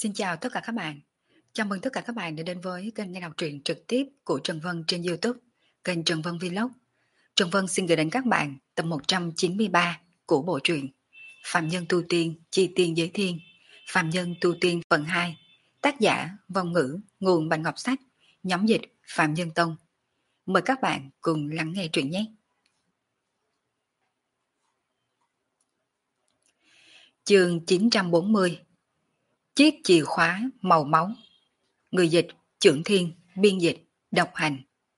Xin chào tất cả các bạn. Chào mừng tất cả các bạn đã đến với kênh nghe đọc truyện trực tiếp của Trần Vân trên YouTube, kênh Trần Vân Vlog. Trần Vân xin gửi đến các bạn tập 193 của bộ truyện Phạm Nhân Tu Tiên, Chi Tiên Giới Thiên, Phạm Nhân Tu Tiên phần 2, tác giả Vong Ngữ, nguồn Bạch Ngọc Sách, nhóm dịch Phạm Nhân Tông. Mời các bạn cùng lắng nghe truyện nhé. Chương 940. Chiếc chìa khóa màu máu. Người dịch Chưởng Thiên, biên dịch độc hành.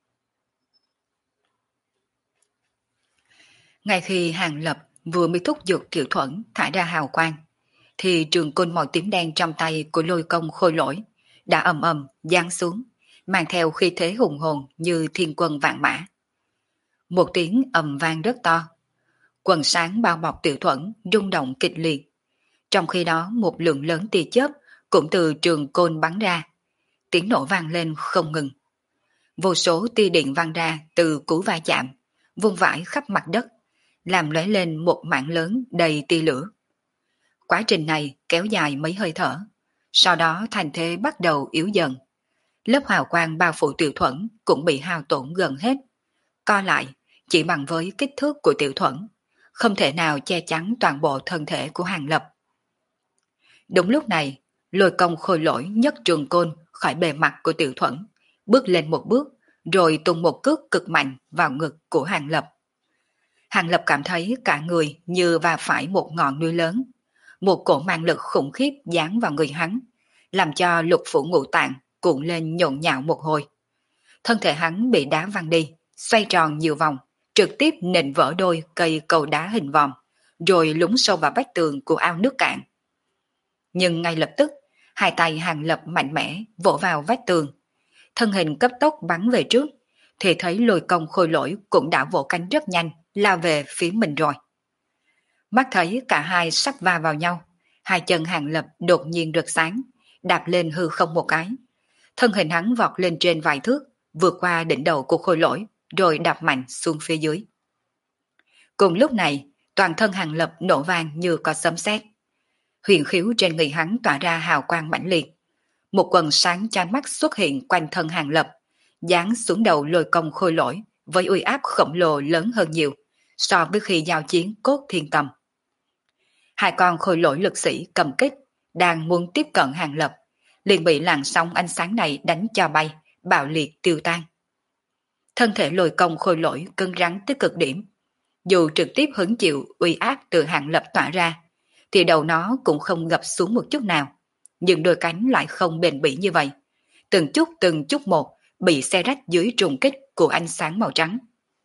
Ngay khi Hàng Lập vừa mới thúc giục Tiểu Thuẫn thả ra hào quang, thì trường côn màu tím đen trong tay của Lôi Công Khôi Lỗi đã ầm ầm giáng xuống, mang theo khí thế hùng hồn như thiên quân vạn mã. Một tiếng ầm vang rất to, quần sáng bao bọc Tiểu Thuẫn rung động kịch liệt. Trong khi đó một lượng lớn tia chớp cũng từ trường côn bắn ra, tiếng nổ vang lên không ngừng. Vô số tia điện văng ra từ cú va chạm, vung vãi khắp mặt đất, làm lóe lên một mảng lớn đầy tia lửa. Quá trình này kéo dài mấy hơi thở, sau đó thành thế bắt đầu yếu dần. Lớp hào quang bao phủ Tiểu Thuẫn cũng bị hao tổn gần hết. Co lại, chỉ bằng với kích thước của Tiểu Thuẫn, không thể nào che chắn toàn bộ thân thể của Hàng Lập. Đúng lúc này, Lôi Công Khôi Lỗi nhấc trường côn khỏi bề mặt của Tiểu Thuẫn, bước lên một bước, rồi tung một cước cực mạnh vào ngực của Hàng Lập. Hàng Lập cảm thấy cả người như va phải một ngọn núi lớn. Một cổ mang lực khủng khiếp giáng vào người hắn, làm cho lục phủ ngũ tạng cuộn lên nhộn nhạo một hồi. Thân thể hắn bị đá văng đi, xoay tròn nhiều vòng, trực tiếp nện vỡ đôi cây cầu đá hình vòm, rồi lún sâu vào vách tường của ao nước cạn. Nhưng ngay lập tức, hai tay Hàng Lập mạnh mẽ vỗ vào vách tường. Thân hình cấp tốc bắn về trước, thì thấy Lôi Công Khôi Lỗi cũng đã vỗ cánh rất nhanh, lao về phía mình rồi. Mắt thấy cả hai sắp va vào nhau, hai chân Hàng Lập đột nhiên rực sáng, đạp lên hư không một cái. Thân hình hắn vọt lên trên vài thước, vượt qua đỉnh đầu của Khôi Lỗi, rồi đạp mạnh xuống phía dưới. Cùng lúc này, toàn thân Hàng Lập nổ vang như có sấm sét. Huyền khiếu trên người hắn tỏa ra hào quang mãnh liệt. Một quần sáng chói mắt xuất hiện quanh thân Hàng Lập, giáng xuống đầu Lôi Công Khôi Lỗi với uy áp khổng lồ lớn hơn nhiều so với khi giao chiến cốt thiên cầm. Hai con khôi lỗi lực sĩ cầm kích đang muốn tiếp cận Hàng Lập, liền bị làn sóng ánh sáng này đánh cho bay, bạo liệt tiêu tan. Thân thể Lôi Công Khôi Lỗi cứng rắn tới cực điểm, dù trực tiếp hứng chịu uy áp từ Hàng Lập tỏa ra, thì đầu nó cũng không gập xuống một chút nào, nhưng đôi cánh lại không bền bỉ như vậy, từng chút một bị xé rách dưới trùng kích của ánh sáng màu trắng.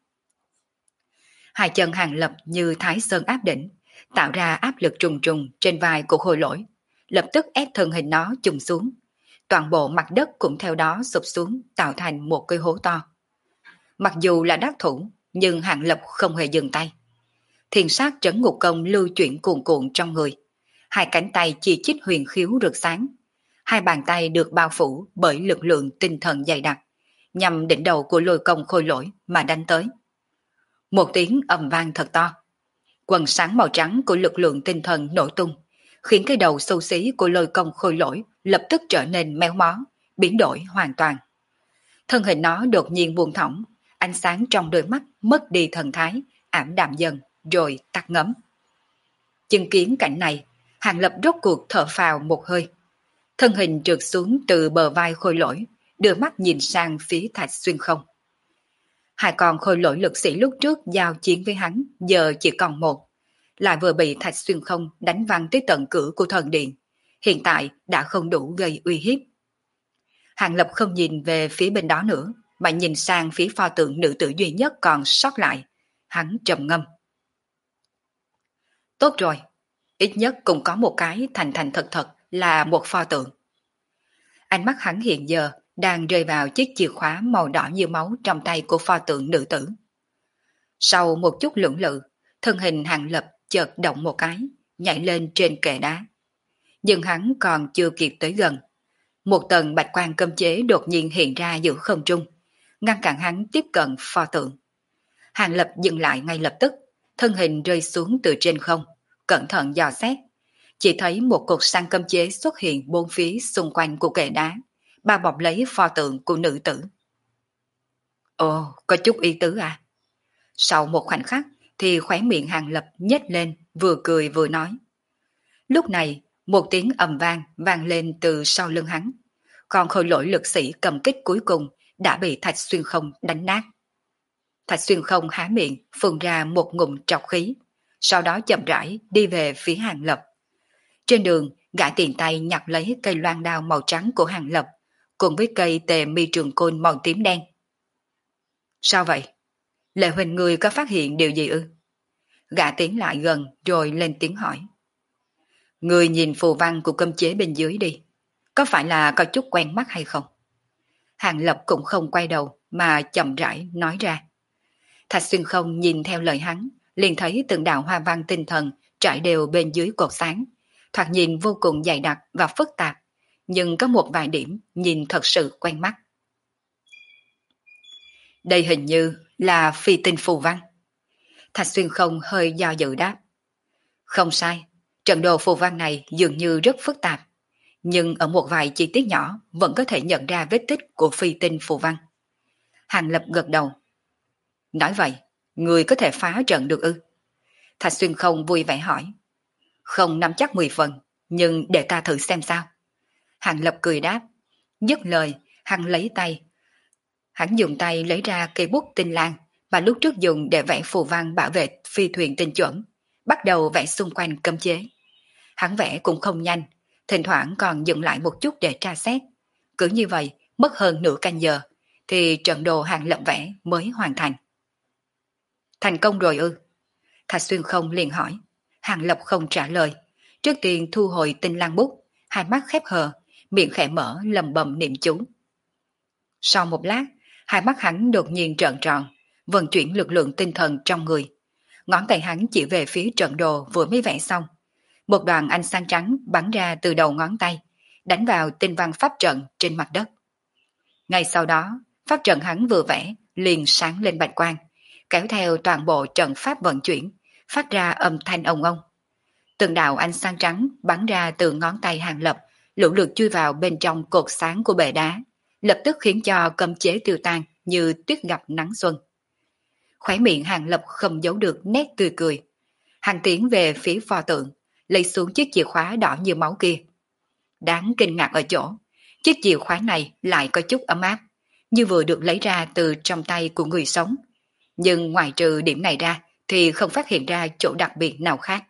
Hai chân Hàng Lập như Thái Sơn áp đỉnh, tạo ra áp lực trùng trùng trên vai của Khôi Lỗi, lập tức ép thân hình nó chùng xuống. Toàn bộ mặt đất cũng theo đó sụp xuống, tạo thành một cái hố to. Mặc dù là đắc thủ, nhưng Hàng Lập không hề dừng tay. Thiền sát trấn ngục công lưu chuyển cuồn cuộn trong người. Hai cánh tay chỉ chít huyền khiếu rực sáng. Hai bàn tay được bao phủ bởi lực lượng tinh thần dày đặc, nhằm đỉnh đầu của Lôi Công Khôi Lỗi mà đánh tới. Một tiếng ầm vang thật to. Quần sáng màu trắng của lực lượng tinh thần nổ tung, khiến cái đầu xấu xí của Lôi Công Khôi Lỗi lập tức trở nên méo mó, biến đổi hoàn toàn. Thân hình nó đột nhiên buông thõng, ánh sáng trong đôi mắt mất đi thần thái, ảm đạm dần, rồi tắt ngấm. Chứng kiến cảnh này, Hàng Lập rốt cuộc thở phào một hơi. Thân hình trượt xuống từ bờ vai Khôi Lỗi, đưa mắt nhìn sang phía Thạch Xuyên Không. Hai con khôi lỗi lực sĩ lúc trước giao chiến với hắn giờ chỉ còn một, lại vừa bị Thạch Xuyên Không đánh văng tới tận cửa của thần điện, hiện tại đã không đủ gây uy hiếp. Hàng Lập không nhìn về phía bên đó nữa, mà nhìn sang phía pho tượng nữ tử duy nhất còn sót lại. Hắn trầm ngâm. Tốt rồi, ít nhất cũng có một cái thành thành thật thật là một pho tượng. Ánh mắt hắn hiện giờ đang rơi vào chiếc chìa khóa màu đỏ như máu trong tay của pho tượng nữ tử. Sau một chút lưỡng lự, thân hình Hàng Lập chợt động một cái, nhảy lên trên kệ đá. Nhưng hắn còn chưa kịp tới gần. Một tầng bạch quang cấm chế đột nhiên hiện ra giữa không trung, ngăn cản hắn tiếp cận pho tượng. Hàng Lập dừng lại ngay lập tức, thân hình rơi xuống từ trên không, cẩn thận dò xét. chỉ thấy một cột sáng cấm chế xuất hiện bốn phía xung quanh của kệ đá, bao bọc lấy pho tượng của nữ tử. Ồ, có chút ý tứ à? Sau một khoảnh khắc thì khóe miệng Hàng Lập nhếch lên, vừa cười vừa nói. Lúc này, một tiếng ầm vang vang lên từ sau lưng hắn. Còn khôi lỗi lực sĩ cầm kích cuối cùng đã bị Thạch Xuyên Không đánh nát. Thạch Xuyên Không há miệng phun ra một ngụm trọc khí, sau đó chậm rãi đi về phía Hàng Lập. Trên đường, gã tiện tay nhặt lấy cây loan đao màu trắng của Hàng Lập, cùng với cây tề mi trường côn màu tím đen. Sao vậy? Lệ Huỳnh người có phát hiện điều gì ư? Gã tiến lại gần rồi lên tiếng hỏi. Người nhìn phù văn của cấm chế bên dưới đi, có phải là có chút quen mắt hay không? Hàng Lập cũng không quay đầu mà chậm rãi nói ra. Thạch Xuyên Không nhìn theo lời hắn, liền thấy từng đạo hoa văn tinh thần trải đều bên dưới cột sáng, thoạt nhìn vô cùng dày đặc và phức tạp, nhưng có một vài điểm nhìn thật sự quen mắt. Đây hình như là phi tinh phù văn. Thạch Xuyên Không hơi do dự đáp. Không sai, trận đồ phù văn này dường như rất phức tạp, nhưng ở một vài chi tiết nhỏ vẫn có thể nhận ra vết tích của phi tinh phù văn. Hàng Lập gật đầu. Nói vậy, người có thể phá trận được ư? Thạch Xuyên Không vui vẻ hỏi. Không nắm chắc 10 phần, nhưng để ta thử xem sao. Hàng Lập cười đáp. Dứt lời, hắn dùng tay lấy ra cây bút tinh lang mà lúc trước dùng để vẽ phù văn bảo vệ phi thuyền tinh chuẩn, bắt đầu vẽ xung quanh cấm chế. Hắn vẽ cũng không nhanh, thỉnh thoảng còn dừng lại một chút để tra xét. Cứ như vậy, mất hơn nửa canh giờ, thì trận đồ Hàng Lập vẽ mới hoàn thành. Thành công rồi ư? Thạch Xuyên Không liền hỏi. Hàng Lập không trả lời, trước tiên thu hồi tinh lang bút, hai mắt khép hờ, miệng khẽ mở lầm bầm niệm chú. Sau một lát, hai mắt hắn đột nhiên trợn tròn, vận chuyển lực lượng tinh thần trong người. Ngón tay hắn chỉ về phía trận đồ vừa mới vẽ xong. Một đoàn ánh sáng trắng bắn ra từ đầu ngón tay, đánh vào tinh văn pháp trận trên mặt đất. Ngay sau đó, pháp trận hắn vừa vẽ liền sáng lên bạch quang, kéo theo toàn bộ trận pháp vận chuyển, phát ra âm thanh ong ong. Từng đạo ánh sáng trắng bắn ra từ ngón tay Hàng Lập, lũ lượt chui vào bên trong cột sáng của bệ đá, lập tức khiến cho cấm chế tiêu tan như tuyết gặp nắng xuân. Khóe miệng Hàng Lập không giấu được nét tươi cười. Hắn tiến về phía pho tượng, lấy xuống chiếc chìa khóa đỏ như máu kia. Đáng kinh ngạc ở chỗ, chiếc chìa khóa này lại có chút ấm áp, như vừa được lấy ra từ trong tay của người sống. Nhưng ngoài trừ điểm này ra thì không phát hiện ra chỗ đặc biệt nào khác.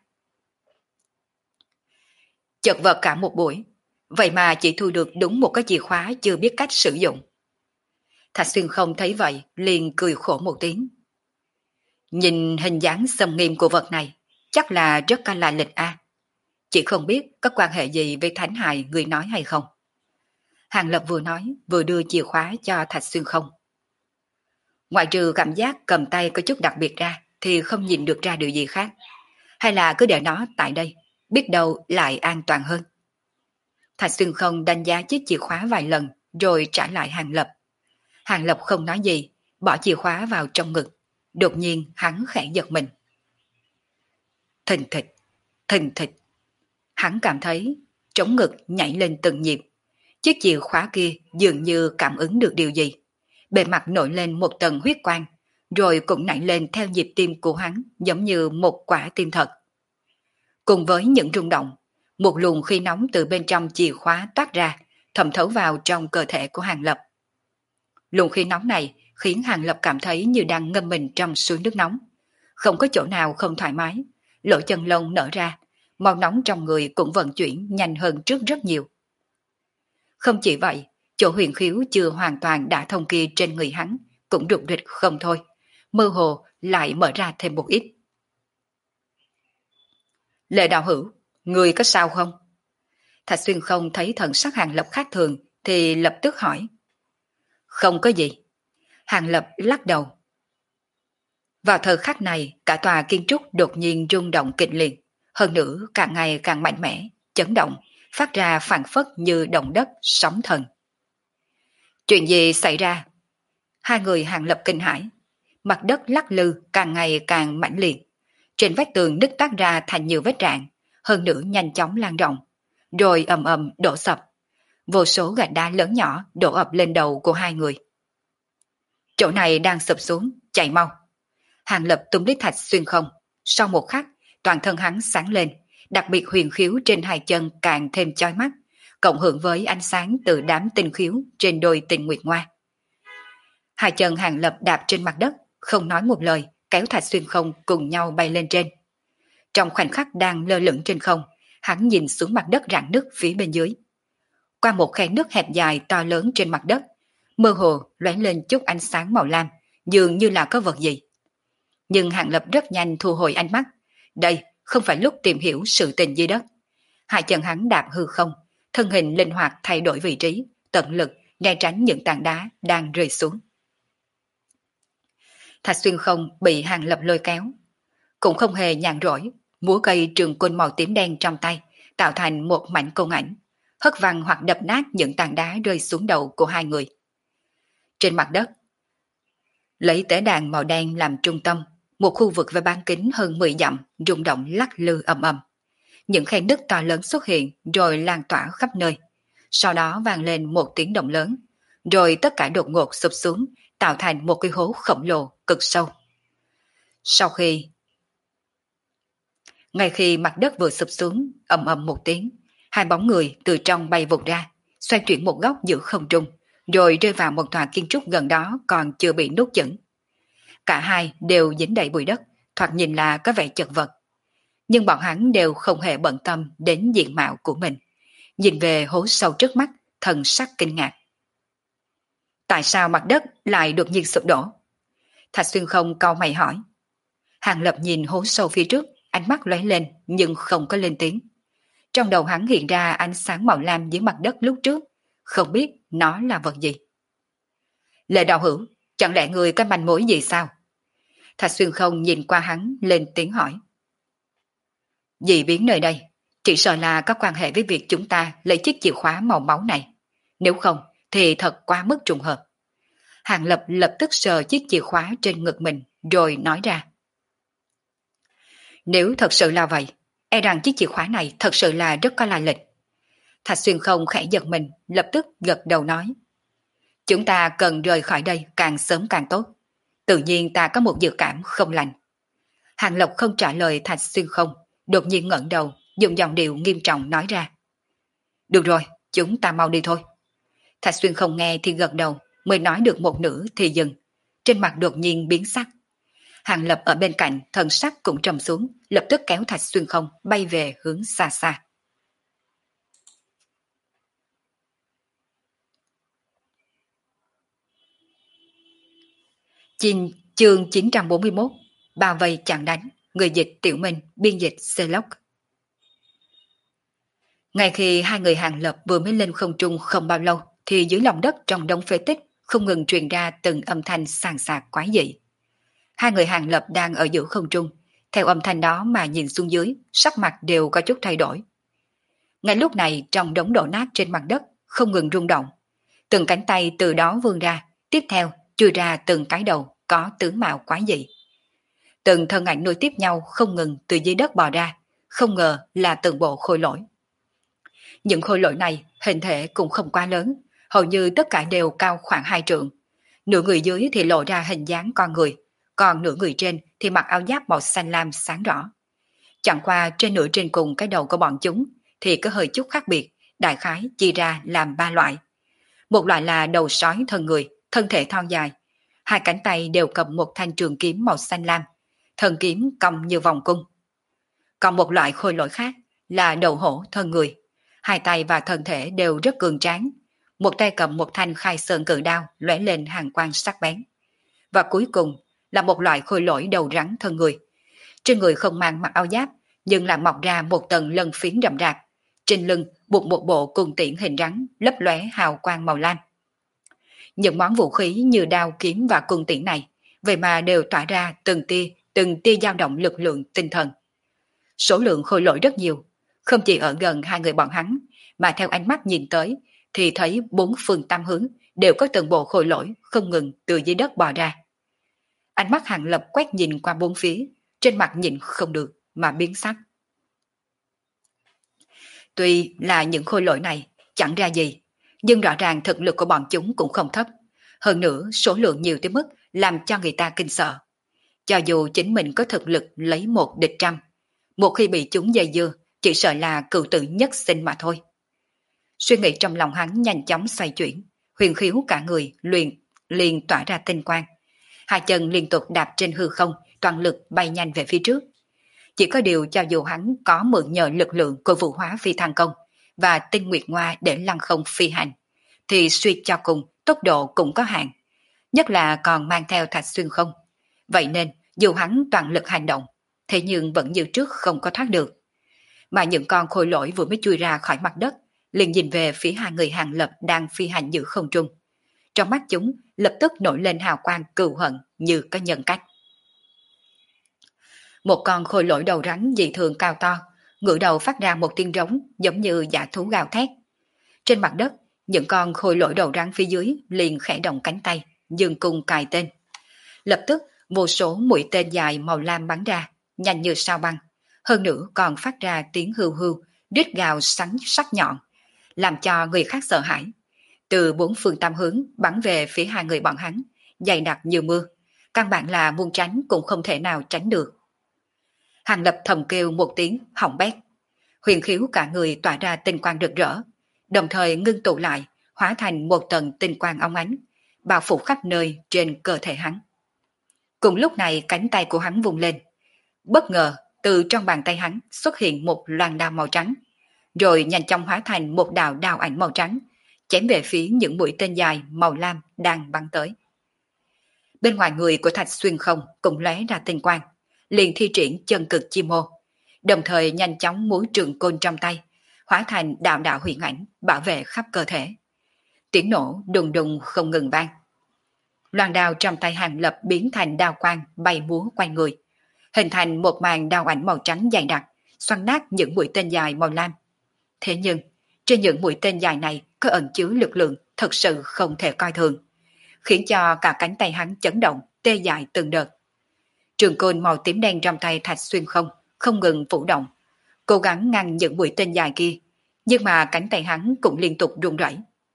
Chật vật cả một buổi, vậy mà chỉ thu được đúng một cái chìa khóa chưa biết cách sử dụng. Thạch Xuyên Không thấy vậy, liền cười khổ một tiếng. Nhìn hình dáng xâm nghiêm của vật này, chắc là rất có lai lịch a. Chỉ không biết có quan hệ gì với thánh hài người nói hay không. Hàng Lập vừa nói, vừa đưa chìa khóa cho Thạch Xuyên Không. Ngoại trừ cảm giác cầm tay có chút đặc biệt ra, thì không nhìn được ra điều gì khác. Hay là cứ để nó tại đây, biết đâu lại an toàn hơn. Thạch Xuyên Không đánh giá chiếc chìa khóa vài lần, rồi trả lại Hàng Lập. Hàng Lập không nói gì, bỏ chìa khóa vào trong ngực. Đột nhiên hắn khẽ giật mình. Thình thịch, thình thịch. Hắn cảm thấy trống ngực nhảy lên từng nhịp. Chiếc chìa khóa kia dường như cảm ứng được điều gì. Bề mặt nổi lên một tầng huyết quang, rồi cũng nảy lên theo nhịp tim của hắn, giống như một quả tim thật. Cùng với những rung động, một luồng khí nóng từ bên trong chìa khóa toát ra, thẩm thấu vào trong cơ thể của Hàng Lập. Luồng khí nóng này khiến Hàng Lập cảm thấy như đang ngâm mình trong suối nước nóng. Không có chỗ nào không thoải mái, lỗ chân lông nở ra, máu nóng trong người cũng vận chuyển nhanh hơn trước rất nhiều. Không chỉ vậy, chỗ huyền khiếu chưa hoàn toàn đã thông kia trên người hắn cũng rục rịch không thôi, mơ hồ lại mở ra thêm một ít. Lệ đạo hữu, người có sao không? Thạch Xuyên Không thấy thần sắc Hàng Lập khác thường thì lập tức hỏi. Không có gì. Hàng Lập lắc đầu. Vào thời khắc này, cả tòa kiến trúc đột nhiên rung động kịch liệt, hơn nữa càng ngày càng mạnh mẽ, chấn động, phát ra phảng phất như động đất, sóng thần. Chuyện gì xảy ra? Hai người Hàng Lập kinh hãi. Mặt đất lắc lư càng ngày càng mãnh liệt. Trên vách tường nứt toát ra thành nhiều vết rạn, hơn nữa nhanh chóng lan rộng, rồi ầm ầm đổ sập. Vô số gạch đá lớn nhỏ đổ ập lên đầu của hai người. Chỗ này đang sụp xuống, chạy mau. Hàng Lập tung lý thạch xuyên không. Sau một khắc, toàn thân hắn sáng lên, đặc biệt huyền khiếu trên hai chân càng thêm chói mắt, cộng hưởng với ánh sáng từ đám tinh khiếu trên đôi tinh nguyệt ngoa. Hai chân Hàng Lập đạp trên mặt đất, không nói một lời, kéo thạch xuyên không cùng nhau bay lên trên. Trong khoảnh khắc đang lơ lửng trên không, hắn nhìn xuống mặt đất rạn nứt phía bên dưới. Qua một khe nước hẹp dài to lớn trên mặt đất, mơ hồ lóe lên chút ánh sáng màu lam, dường như là có vật gì. Nhưng Hàng Lập rất nhanh thu hồi ánh mắt. Đây không phải lúc tìm hiểu sự tình dưới đất. Hai chân hắn đạp hư không, thân hình linh hoạt thay đổi vị trí, tận lực né tránh những tảng đá đang rơi xuống. Thạch xuyên không bị Hàng Lập lôi kéo, cũng không hề nhàn rỗi, múa cây trường côn màu tím đen trong tay, tạo thành một mảnh côn ảnh, hất văng hoặc đập nát những tảng đá rơi xuống đầu của hai người. Trên mặt đất, lấy tế đàn màu đen làm trung tâm, một khu vực với bán kính hơn 10 dặm rung động lắc lư ầm ầm. Những khe nứt to lớn xuất hiện rồi lan tỏa khắp nơi. Sau đó vang lên một tiếng động lớn, rồi tất cả đột ngột sụp xuống, tạo thành một cái hố khổng lồ cực sâu. Ngay khi mặt đất vừa sụp xuống, ầm ầm một tiếng, hai bóng người từ trong bay vụt ra, xoay chuyển một góc giữa không trung, rồi rơi vào một tòa kiến trúc gần đó còn chưa bị nuốt chửng. Cả hai đều dính đầy bụi đất, thoạt nhìn là có vẻ chật vật. Nhưng bọn hắn đều không hề bận tâm đến diện mạo của mình. Nhìn về hố sâu trước mắt, thần sắc kinh ngạc. Tại sao mặt đất lại đột nhiên sụp đổ? Thạch xuyên không cau mày hỏi. Hàng Lập nhìn hố sâu phía trước, ánh mắt lóe lên nhưng không có lên tiếng. Trong đầu hắn hiện ra ánh sáng màu lam dưới mặt đất lúc trước, không biết nó là vật gì. Lệ đạo hữu, chẳng lẽ người có manh mối gì sao? Thạch xuyên không nhìn qua hắn lên tiếng hỏi. Dị biến nơi đây, chỉ sợ là có quan hệ với việc chúng ta lấy chiếc chìa khóa màu máu này. Nếu không, thì thật quá mức trùng hợp. Hàng Lập lập tức sờ chiếc chìa khóa trên ngực mình, rồi nói ra. Nếu thật sự là vậy, e rằng chiếc chìa khóa này thật sự là rất có lai lịch. Thạch xuyên không khẽ giật mình, lập tức gật đầu nói. Chúng ta cần rời khỏi đây càng sớm càng tốt. Tự nhiên ta có một dự cảm không lành. Hàng Lập không trả lời Thạch xuyên không, đột nhiên ngẩng đầu, dùng giọng điệu nghiêm trọng nói ra. Được rồi, chúng ta mau đi thôi. Thạch xuyên không nghe thì gật đầu, mới nói được một nửa thì dừng. Trên mặt đột nhiên biến sắc. Hàng Lập ở bên cạnh, thần sắc cũng trầm xuống, lập tức kéo Thạch xuyên không bay về hướng xa xa. Chương 941, bao vây chặn đánh, người dịch Tiểu Minh, biên dịch Celoc. Ngay khi hai người Hàng Lập vừa mới lên không trung không bao lâu, thì dưới lòng đất trong đống phế tích không ngừng truyền ra từng âm thanh sàn sạc quái dị. Hai người Hàng Lập đang ở giữa không trung, theo âm thanh đó mà nhìn xuống dưới, sắc mặt đều có chút thay đổi. Ngay lúc này trong đống đổ nát trên mặt đất không ngừng rung động, từng cánh tay từ đó vươn ra, tiếp theo chui ra từng cái đầu có tướng mạo quái dị. Từng thân ảnh nối tiếp nhau không ngừng từ dưới đất bò ra, không ngờ là từng bộ khôi lỗi. Những khôi lỗi này hình thể cũng không quá lớn, hầu như tất cả đều cao khoảng 2 trượng. Nửa người dưới thì lộ ra hình dáng con người, còn nửa người trên thì mặc áo giáp màu xanh lam sáng rõ. Chẳng qua trên nửa trên cùng cái đầu của bọn chúng thì có hơi chút khác biệt, đại khái chia ra làm 3 loại. Một loại là đầu sói thân người, thân thể thon dài, hai cánh tay đều cầm một thanh trường kiếm màu xanh lam, thân kiếm cong như vòng cung. Còn một loại khôi lỗi khác là đầu hổ thân người, hai tay và thân thể đều rất cường tráng, một tay cầm một thanh khai sơn cự đao lóe lên hàn quang sắc bén. Và cuối cùng là một loại khôi lỗi đầu rắn thân người, trên người không mang mặc áo giáp nhưng lại mọc ra một tầng lân phiến rậm rạp, trên lưng buộc một bộ cung tiễn hình rắn lấp lóe hào quang màu lam. Những món vũ khí như đao kiếm và cung tiễn này vậy mà đều tỏa ra từng tia dao động lực lượng tinh thần. Số lượng khôi lỗi rất nhiều, không chỉ ở gần hai người bọn hắn, mà theo ánh mắt nhìn tới thì thấy bốn phương tám hướng đều có từng bộ khôi lỗi không ngừng từ dưới đất bò ra. Ánh mắt Hàng Lập quét nhìn qua bốn phía, trên mặt nhìn không được mà biến sắc. Tuy là những khôi lỗi này chẳng ra gì, nhưng rõ ràng thực lực của bọn chúng cũng không thấp. Hơn nữa số lượng nhiều tới mức làm cho người ta kinh sợ. Cho dù chính mình có thực lực lấy một địch trăm, một khi bị chúng dây dưa, chỉ sợ là cựu tử nhất sinh mà thôi. Suy nghĩ trong lòng hắn nhanh chóng xoay chuyển, huyền khiếu cả người liền tỏa ra tinh quang. Hai chân liên tục đạp trên hư không, toàn lực bay nhanh về phía trước. Chỉ có điều cho dù hắn có mượn nhờ lực lượng của vũ hóa phi thăng công và tinh nguyệt ngoa để lăng không phi hành, thì suy cho cùng tốc độ cũng có hạn, nhất là còn mang theo thạch xuyên không. Vậy nên dù hắn toàn lực hành động, thế nhưng vẫn như trước không có thoát được. Mà những con khôi lỗi vừa mới chui ra khỏi mặt đất, liền nhìn về phía hai người Hàng Lập đang phi hành giữa không trung. Trong mắt chúng lập tức nổi lên hào quang cừu hận như có nhân cách. Một con khôi lỗi đầu rắn dị thường cao to, ngửa đầu phát ra một tiếng rống giống như dã thú gào thét. Trên mặt đất, những con khôi lỗi đầu rắn phía dưới liền khẽ động cánh tay, dương cung cài tên. Lập tức, vô số mũi tên dài màu lam bắn ra, nhanh như sao băng. Hơn nữa còn phát ra tiếng hưu hưu, rít gào sắn sắc nhọn, làm cho người khác sợ hãi. Từ bốn phương tám hướng bắn về phía hai người bọn hắn, dày đặc như mưa. Căn bản là muốn tránh cũng không thể nào tránh được. Hàng Lập thầm kêu một tiếng hỏng bét. Huyền khiếu cả người tỏa ra tinh quang rực rỡ, đồng thời ngưng tụ lại, hóa thành một tầng tinh quang óng ánh, bao phủ khắp nơi trên cơ thể hắn. Cùng lúc này cánh tay của hắn vùng lên. Bất ngờ, từ trong bàn tay hắn xuất hiện một loan đao màu trắng, rồi nhanh chóng hóa thành một đạo đao ảnh màu trắng, chém về phía những mũi tên dài màu lam đang bắn tới. Bên ngoài người của Thạch Xuyên không cũng lóe ra tinh quang, liền thi triển chân cực chi mô, đồng thời nhanh chóng múa trường côn trong tay, hóa thành đạo đạo huyền ảnh bảo vệ khắp cơ thể. Tiếng nổ đùng đùng không ngừng vang. Loan đao trong tay Hàng Lập biến thành đao quang bay múa quanh người, hình thành một màn đao ảnh màu trắng dày đặc, xoắn nát những mũi tên dài màu lam. Thế nhưng, trên những mũi tên dài này có ẩn chứa lực lượng thật sự không thể coi thường, khiến cho cả cánh tay hắn chấn động, tê dại từng đợt. Trường côn màu tím đen trong tay Thạch Xuyên không ngừng vũ động, cố gắng ngăn những mũi tên dài kia, nhưng mà cánh tay hắn cũng liên tục run rẩy.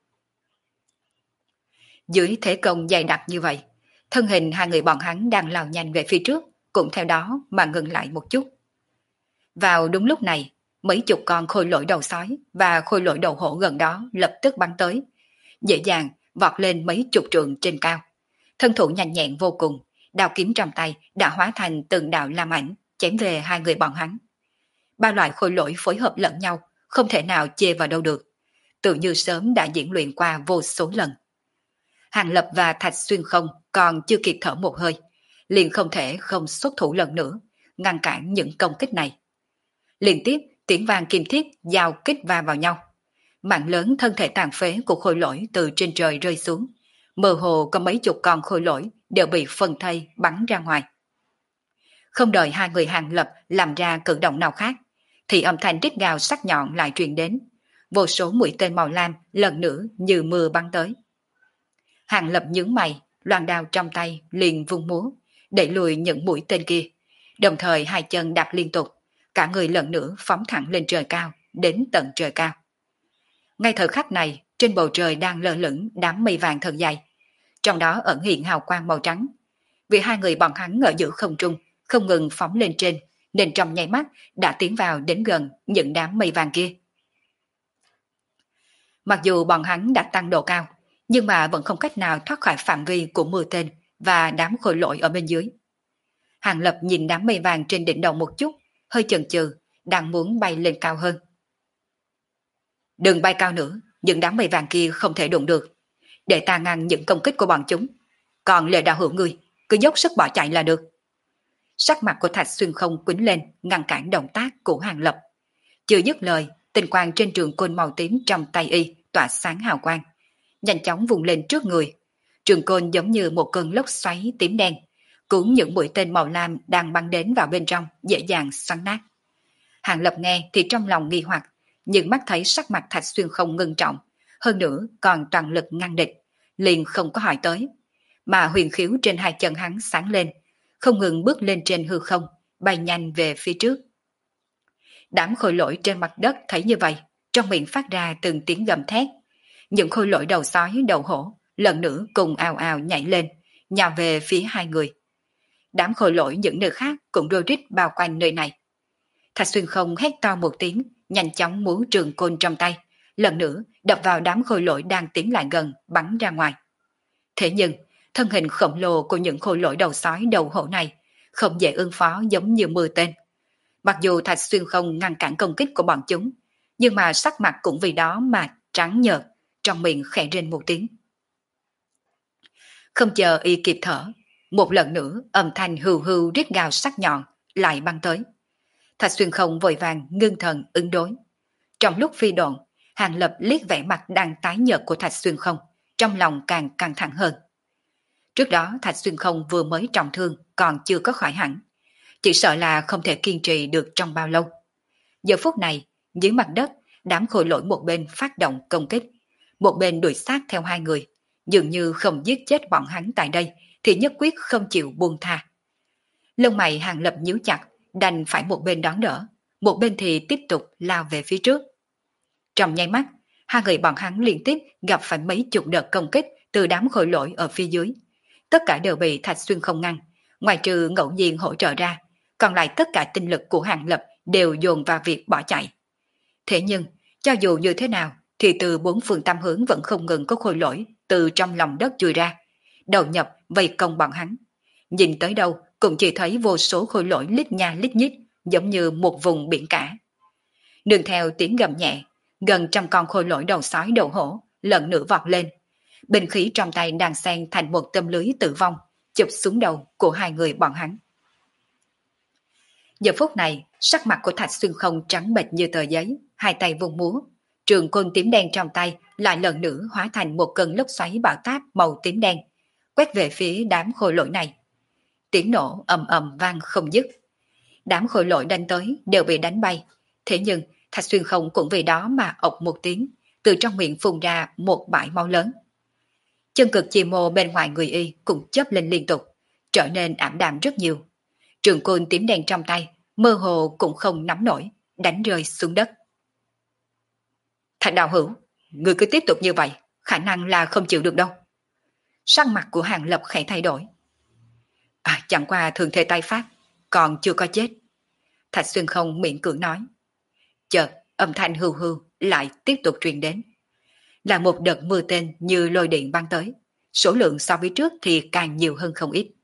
Dưới thế công dày đặc như vậy, thân hình hai người bọn hắn đang lao nhanh về phía trước, cũng theo đó mà ngừng lại một chút. Vào đúng lúc này, mấy chục con khôi lỗi đầu sói và khôi lỗi đầu hổ gần đó lập tức bắn tới, dễ dàng vọt lên mấy chục trượng trên cao. Thân thủ nhanh nhẹn vô cùng, đao kiếm trong tay đã hóa thành từng đạo lam ảnh chém về hai người bọn hắn. Ba loại khôi lỗi phối hợp lẫn nhau, không thể nào chê vào đâu được, tự như sớm đã diễn luyện qua vô số lần. Hàng Lập và Thạch Xuyên không còn chưa kịp thở một hơi, liền không thể không xuất thủ lần nữa, ngăn cản những công kích này. Liên tiếp tiếng vang kim thiết giao kích va vào nhau. Mạng lớn thân thể tàn phế của khôi lỗi từ trên trời rơi xuống, mơ hồ có mấy chục con khôi lỗi đều bị phân thây bắn ra ngoài. Không đợi hai người Hàng Lập làm ra cử động nào khác, thì âm thanh rít gào sắc nhọn lại truyền đến. Vô số mũi tên màu lam lần nữa như mưa bắn tới. Hàng Lập nhướng mày, loan đao trong tay liền vung múa, đẩy lùi những mũi tên kia, đồng thời hai chân đạp liên tục, cả người lần nữa phóng thẳng lên trời cao, đến tận trời cao. Ngay thời khắc này, trên bầu trời đang lơ lửng đám mây vàng thật dày, trong đó ẩn hiện hào quang màu trắng. Vì hai người bọn hắn ở giữa không trung, không ngừng phóng lên trên, nên trong nháy mắt đã tiến vào đến gần những đám mây vàng kia. Mặc dù bọn hắn đã tăng độ cao, nhưng mà vẫn không cách nào thoát khỏi phạm vi của mưa tên và đám khôi lỗi ở bên dưới. Hàng Lập nhìn đám mây vàng trên đỉnh đầu một chút, hơi chần chừ, đang muốn bay lên cao hơn. Đừng bay cao nữa, những đám mây vàng kia không thể đụng được, để ta ngăn những công kích của bọn chúng. Còn Lệ Đạo Hữu ngươi, cứ dốc sức bỏ chạy là được. Sắc mặt của Thạch Xuyên không quýnh lên, ngăn cản động tác của Hàng Lập. Chưa dứt lời, tinh quang trên trường côn màu tím trong tay y tỏa sáng hào quang, nhanh chóng vùng lên trước người. Trường côn giống như một cơn lốc xoáy tím đen, cuốn những mũi tên màu lam đang bắn đến vào bên trong, dễ dàng xoắn nát. Hàng Lập nghe thì trong lòng nghi hoặc, nhưng mắt thấy sắc mặt Thạch Xuyên không ngưng trọng, hơn nữa còn toàn lực ngăn địch, liền không có hỏi tới. Mà huyền khiếu trên hai chân hắn sáng lên, không ngừng bước lên trên hư không, bay nhanh về phía trước. Đám khôi lỗi trên mặt đất thấy như vậy, trong miệng phát ra từng tiếng gầm thét. Những khôi lỗi đầu sói đầu hổ lần nữa cùng ào ào nhảy lên, nhào về phía hai người. Đám khôi lỗi những nơi khác cũng rối rít bao quanh nơi này. Thạch Xuyên Không hét to một tiếng, nhanh chóng múa trường côn trong tay, lần nữa đập vào đám khôi lỗi đang tiến lại gần, bắn ra ngoài. Thế nhưng, thân hình khổng lồ của những khôi lỗi đầu sói đầu hổ này không dễ ứng phó giống như mưa tên. Mặc dù Thạch Xuyên Không ngăn cản công kích của bọn chúng, nhưng mà sắc mặt cũng vì đó mà trắng nhợt, trong miệng khẽ rên một tiếng. Không chờ y kịp thở, một lần nữa âm thanh hưu hưu rít gào sắc nhọn lại băng tới. Thạch Xuyên Không vội vàng ngưng thần ứng đối. Trong lúc phi độn, Hàng Lập liếc vẻ mặt đang tái nhợt của Thạch Xuyên Không, trong lòng càng căng thẳng hơn. Trước đó Thạch Xuyên Không vừa mới trọng thương, còn chưa có khỏi hẳn, chỉ sợ là không thể kiên trì được trong bao lâu. Giờ phút này, dưới mặt đất, đám khôi lỗi một bên phát động công kích, một bên đuổi sát theo hai người, dường như không giết chết bọn hắn tại đây thì nhất quyết không chịu buông tha. Lông mày Hàng Lập nhíu chặt, đành phải một bên đón đỡ, một bên thì tiếp tục lao về phía trước. Trong nháy mắt, hai người bọn hắn liên tiếp gặp phải mấy chục đợt công kích từ đám khôi lỗi ở phía dưới. Tất cả đều bị Thạch Xuyên Không ngăn, ngoài trừ ngẫu nhiên hỗ trợ ra, còn lại tất cả tinh lực của Hàng Lập đều dồn vào việc bỏ chạy. Thế nhưng, cho dù như thế nào, thì từ bốn phương tám hướng vẫn không ngừng có khôi lỗi từ trong lòng đất chui ra, đầu nhập vây công bọn hắn. Nhìn tới đâu cũng chỉ thấy vô số khôi lỗi lít nha lít nhít, giống như một vùng biển cả. Nương theo tiếng gầm nhẹ, gần trăm con khôi lỗi đầu sói đầu hổ lần nữa vọt lên. Binh khí trong tay đang xen thành một tấm lưới tử vong, chụp xuống đầu của hai người bọn hắn. Giờ phút này, sắc mặt của Thạch Xuyên Không trắng bệch như tờ giấy, hai tay vung múa, trường côn tím đen trong tay lại lần nữa hóa thành một cơn lốc xoáy bão táp màu tím đen, quét về phía đám khôi lỗi này. Tiếng nổ ầm ầm vang không dứt. Đám khôi lỗi đánh tới đều bị đánh bay, thế nhưng Thạch Xuyên Không cũng vì đó mà ộc một tiếng, từ trong miệng phun ra một bãi máu lớn. Chân cực chì mô bên ngoài người y cũng chớp lên liên tục, trở nên ảm đạm rất nhiều. Trường côn tím đen trong tay, mơ hồ cũng không nắm nổi, đánh rơi xuống đất. Thạch đạo hữu, người cứ tiếp tục như vậy, khả năng là không chịu được đâu. Sắc mặt của Hàng Lập khẽ thay đổi. Chẳng qua thường thể tay phát, còn chưa có chết. Thạch Xuyên Không miệng cưỡng nói. Chợt, âm thanh hưu hưu lại tiếp tục truyền đến. Là một đợt mưa tên như lôi điện băng tới, số lượng so với trước thì càng nhiều hơn không ít.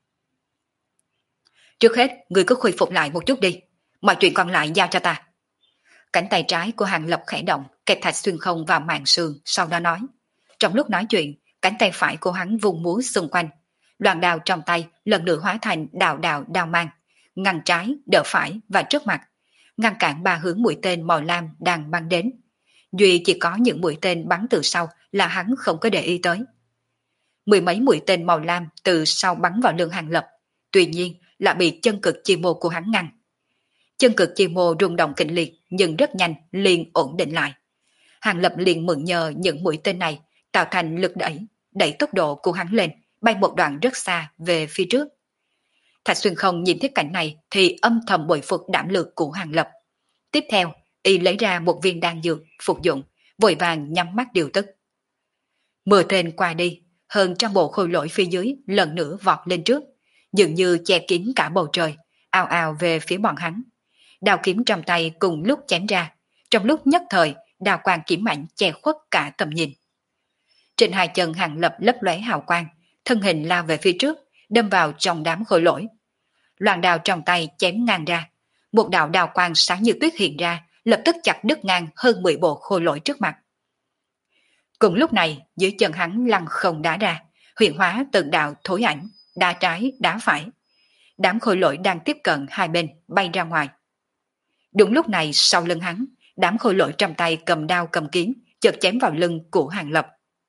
Trước hết, người cứ khôi phục lại một chút đi, mọi chuyện còn lại giao cho ta. Cánh tay trái của Hàng Lập khẽ động, kẹp Thạch Xuyên Không vào màn sườn, sau đó nói. Trong lúc nói chuyện, cánh tay phải của hắn vung múa xung quanh, loan đao trong tay lần nữa hóa thành đao mang, ngăn trái, đỡ phải và trước mặt, ngăn cản ba hướng mũi tên màu lam đang bắn đến. Duy chỉ có những mũi tên bắn từ sau là hắn không có để ý tới. Mười mấy mũi tên màu lam từ sau bắn vào lưng Hàng Lập, tuy nhiên là bị chân cực chi mô của hắn ngăn. Chân cực chi mô rung động kịch liệt nhưng rất nhanh liền ổn định lại. Hàng Lập liền mượn nhờ những mũi tên này tạo thành lực đẩy tốc độ của hắn lên, bay một đoạn rất xa về phía trước. Thạch Xuyên Không nhìn thấy cảnh này thì âm thầm bội phục đảm lược của Hàng Lập. Tiếp theo, y lấy ra một viên đan dược phục dụng, vội vàng nhắm mắt điều tức. Mưa tên qua đi, hơn trăm bộ khôi lỗi phía dưới lần nữa vọt lên trước, dường như che kín cả bầu trời, ào ào về phía bọn hắn. Đao kiếm trong tay cùng lúc chém ra, trong lúc nhất thời, đao quang kiếm mạnh che khuất cả tầm nhìn. Trên hai chân Hàng Lập lấp lóe hào quang, thân hình lao về phía trước, đâm vào trong đám khôi lỗi. Loan đao trong tay chém ngang ra, một đạo đao quang sáng như tuyết hiện ra, lập tức chặt đứt ngang hơn 10 bộ khôi lỗi trước mặt. Cùng lúc này, dưới chân hắn lăn không đá ra, huyền hóa từng đạo thối ảnh, đá trái, đá phải. Đám khôi lỗi đang tiếp cận hai bên, bay ra ngoài. Đúng lúc này, sau lưng hắn, đám khôi lỗi trong tay cầm đao cầm kiếm, chợt chém vào lưng của Hàng Lập.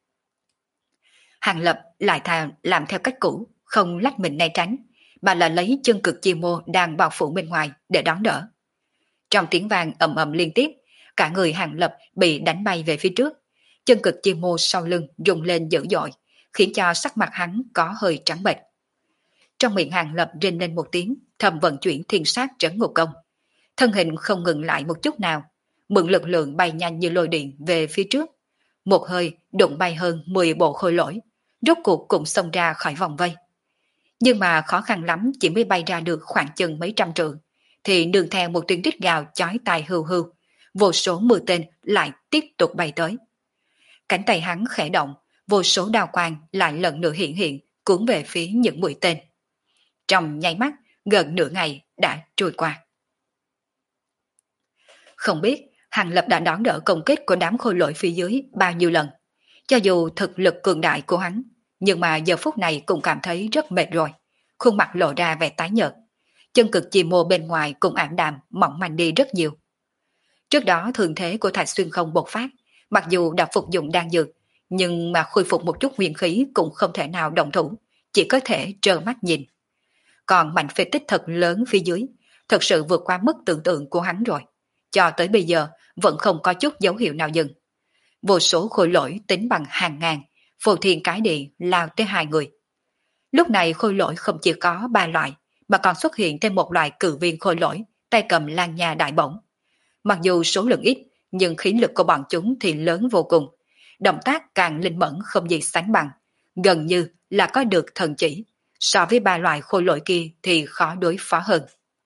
Hàng Lập lại làm theo cách cũ, không lách mình né tránh, mà là lấy chân cực chi mô đang bao phủ bên ngoài để đón đỡ. Trong tiếng vang ầm ầm liên tiếp, cả người Hàng Lập bị đánh bay về phía trước, chân cực chi mô sau lưng rung lên dữ dội, khiến cho sắc mặt hắn có hơi trắng bệch. Trong miệng Hàng Lập rên lên một tiếng, thầm vận chuyển thiên sát trấn ngục công. Thân hình không ngừng lại một chút nào, mượn lực lượng bay nhanh như lôi điện về phía trước. Một hơi đụng bay hơn 10 bộ khôi lỗi, rốt cuộc cũng xông ra khỏi vòng vây. Nhưng mà khó khăn lắm chỉ mới bay ra được khoảng chừng mấy trăm trượng, thì nương theo một tiếng rít gào chói tai hưu hưu, vô số mũi tên lại tiếp tục bay tới. Cánh tay hắn khẽ động, vô số đao quang lại lần nữa hiện hiện, cuốn về phía những mũi tên. Trong nháy mắt, gần nửa ngày đã trôi qua. Không biết Hàng Lập đã đón đỡ công kích của đám khôi lỗi phía dưới bao nhiêu lần. Cho dù thực lực cường đại của hắn, nhưng mà giờ phút này cũng cảm thấy rất mệt rồi. Khuôn mặt lộ ra vẻ tái nhợt. Chân cực chi mô bên ngoài cũng ảm đạm, mỏng manh đi rất nhiều. Trước đó thường thế của Thạch Xuyên không bộc phát, mặc dù đã phục dụng đan dược, nhưng mà khôi phục một chút nguyên khí cũng không thể nào động thủ, chỉ có thể trơ mắt nhìn. Còn mạnh phế tích thật lớn phía dưới, thật sự vượt qua mức tưởng tượng của hắn rồi. Cho tới bây giờ vẫn không có chút dấu hiệu nào dừng. Vô số khôi lỗi tính bằng hàng ngàn, phù thiên cái địa lao tới hai người. Lúc này khôi lỗi không chỉ có ba loại, mà còn xuất hiện thêm một loại cự viên khôi lỗi, tay cầm lan nha đại bổng. Mặc dù số lượng ít, nhưng khí lực của bọn chúng thì lớn vô cùng. Động tác càng linh mẫn không gì sánh bằng, gần như là có được thần chỉ. So với ba loại khôi lỗi kia thì khó đối phó hơn.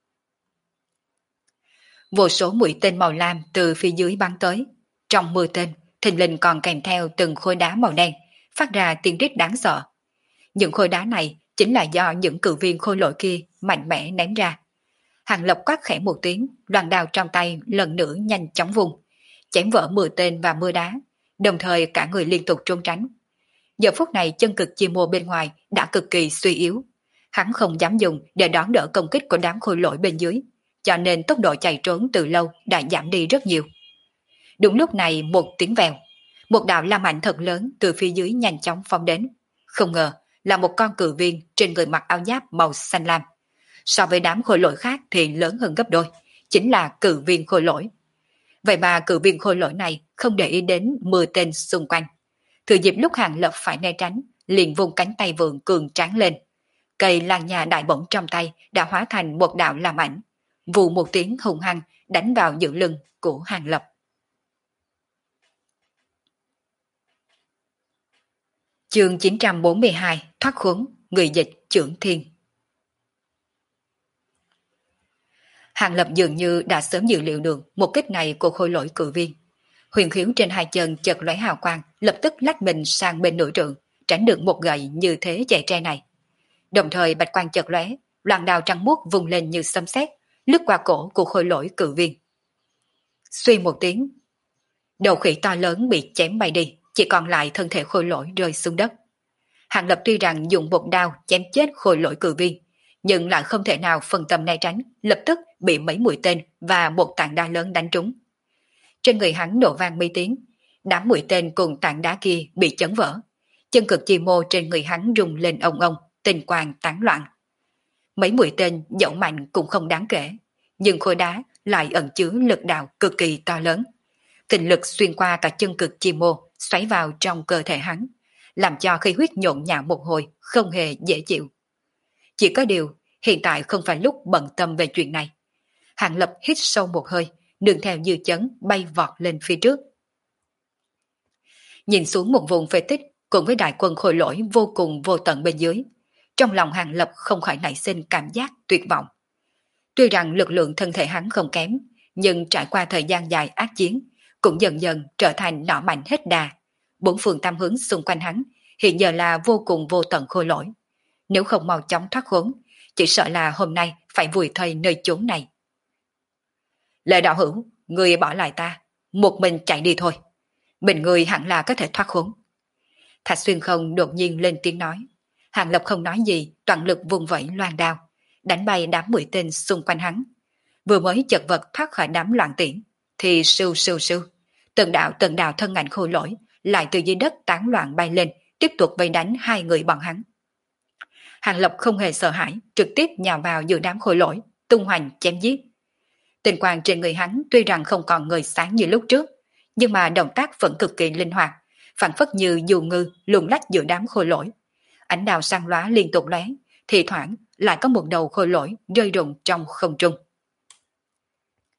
Vô số mũi tên màu lam từ phía dưới bắn tới. Trong mưa tên, thình lình còn kèm theo từng khối đá màu đen, phát ra tiếng rít đáng sợ. Những khối đá này chính là do những cự viên khôi lỗi kia mạnh mẽ ném ra. Hàng Lập quát khẽ một tiếng, loan đao trong tay lần nữa nhanh chóng vùng, chém vỡ mưa tên và mưa đá, đồng thời cả người liên tục trốn tránh. Giờ phút này chân cực chi mô bên ngoài đã cực kỳ suy yếu. Hắn không dám dùng để đón đỡ công kích của đám khôi lỗi bên dưới, cho nên tốc độ chạy trốn từ lâu đã giảm đi rất nhiều. Đúng lúc này một tiếng vèo, một đạo lam ảnh thật lớn từ phía dưới nhanh chóng phóng đến. Không ngờ là một con cự viên trên người mặc áo giáp màu xanh lam. So với đám khôi lỗi khác thì lớn hơn gấp đôi, chính là cự viên khôi lỗi. Vậy mà cự viên khôi lỗi này không để ý đến mưa tên xung quanh. Thừa dịp lúc Hàng Lập phải né tránh, liền vung cánh tay vượng cường tráng lên. Cây lan nhà đại bổng trong tay đã hóa thành một đạo lam ảnh, vù một tiếng hùng hăng đánh vào giữa lưng của Hàng Lập. Chương 942 thoát khốn, người dịch Chưởng Thiên. Hàng Lập dường như đã sớm dự liệu được một kích này của khôi lỗi cự viên. Huyền khiếu trên hai chân chợt lóe hào quang, lập tức lách mình sang bên nửa trượng, tránh được một gậy như thế chạy tre này. Đồng thời bạch quang chợt lóe, loan đao trắng muốt vùng lên như sấm sét, lướt qua cổ của khôi lỗi cự viên. Suy một tiếng, đầu khỉ to lớn bị chém bay đi, chỉ còn lại thân thể khôi lỗi rơi xuống đất. Hàng Lập tuy rằng dùng một đao chém chết khôi lỗi cự viên, nhưng lại không thể nào phân tâm né tránh, lập tức bị mấy mũi tên và một tảng đá lớn đánh trúng. Trên người hắn nổ vang mấy tiếng, đám mũi tên cùng tảng đá kia bị chấn vỡ. Chân cực chi mô trên người hắn rung lên ong ong, tinh quang tán loạn. Mấy mũi tên dẫu mạnh cũng không đáng kể, nhưng khối đá lại ẩn chứa lực đạo cực kỳ to lớn. Kình lực xuyên qua cả chân cực chi mô, xoáy vào trong cơ thể hắn, làm cho khí huyết nhộn nhạo một hồi, không hề dễ chịu. Chỉ có điều, hiện tại không phải lúc bận tâm về chuyện này. Hàng Lập hít sâu một hơi, nương theo dư chấn bay vọt lên phía trước. Nhìn xuống một vùng phế tích cùng với đại quân khôi lỗi vô cùng vô tận bên dưới, trong lòng Hàng Lập không khỏi nảy sinh cảm giác tuyệt vọng. Tuy rằng lực lượng thân thể hắn không kém, nhưng trải qua thời gian dài ác chiến, cũng dần dần trở thành nỏ mạnh hết đà. Bốn phương tam hướng xung quanh hắn hiện giờ là vô cùng vô tận khôi lỗi. Nếu không mau chóng thoát khốn, chỉ sợ là hôm nay phải vùi thây nơi chốn này. Lệ đạo hữu, người bỏ lại ta, một mình chạy đi thôi. Mình người hẳn là có thể thoát khốn. Thạch Xuyên Không đột nhiên lên tiếng nói. Hàng Lập không nói gì, toàn lực vùng vẫy loan đao, đánh bay đám mũi tên xung quanh hắn. Vừa mới chật vật thoát khỏi đám loạn tiễn, thì sưu sưu sưu, từng đạo thân ảnh khôi lỗi lại từ dưới đất tán loạn bay lên, tiếp tục vây đánh hai người bọn hắn. Hàng Lập không hề sợ hãi, trực tiếp nhào vào giữa đám khôi lỗi, tung hoành chém giết. Tình quang trên người hắn tuy rằng không còn người sáng như lúc trước, nhưng mà động tác vẫn cực kỳ linh hoạt, phản phất như dù ngư luồn lách giữa đám khôi lỗi. Ánh đào sang lóa liên tục lóe, thì thoảng lại có một đầu khôi lỗi rơi rụng trong không trung.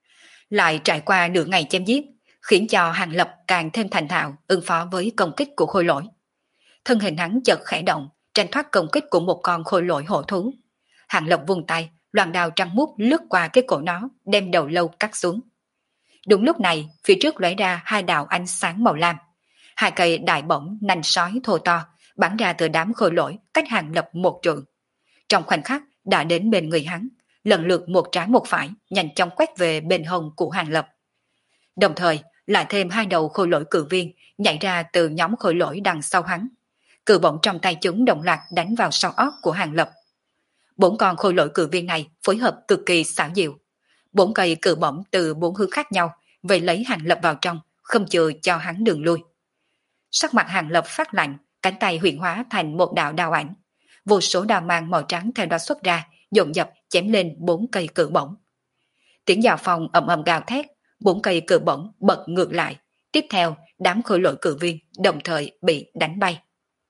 Lại trải qua nửa ngày chém giết, khiến cho Hàng Lập càng thêm thành thạo ứng phó với công kích của khôi lỗi. Thân hình hắn chợt khẽ động, tránh thoát công kích của một con khôi lỗi hổ thú. Hàng Lập vung tay, loan đao trắng muốt lướt qua cái cổ nó, đem đầu lâu cắt xuống. Đúng lúc này, phía trước lóe ra hai đạo ánh sáng màu lam. Hai cây đại bổng nành sói thô to bắn ra từ đám khôi lỗi cách Hàng Lập một trượng. Trong khoảnh khắc đã đến bên người hắn, lần lượt một trái một phải nhanh chóng quét về bên hông của Hàng Lập. Đồng thời lại thêm hai đầu khôi lỗi cự viên nhảy ra từ nhóm khôi lỗi đằng sau hắn. Cự bổng trong tay chúng đồng loạt đánh vào sau óc của Hàng Lập. Bốn con khôi lỗi cự viên này phối hợp cực kỳ xảo diệu. Bốn cây cự bổng từ bốn hướng khác nhau vây lấy Hàng Lập vào trong, không chừa cho hắn đường lui. Sắc mặt Hàng Lập phát lạnh, cánh tay huyễn hóa thành một đạo đao ảnh. Vô số đao mang màu trắng theo đó xuất ra, dồn dập chém lên bốn cây cự bổng. Tiếng giao phong ầm ầm gào thét, bốn cây cự bổng bật ngược lại. Tiếp theo, đám khôi lỗi cự viên đồng thời bị đánh bay.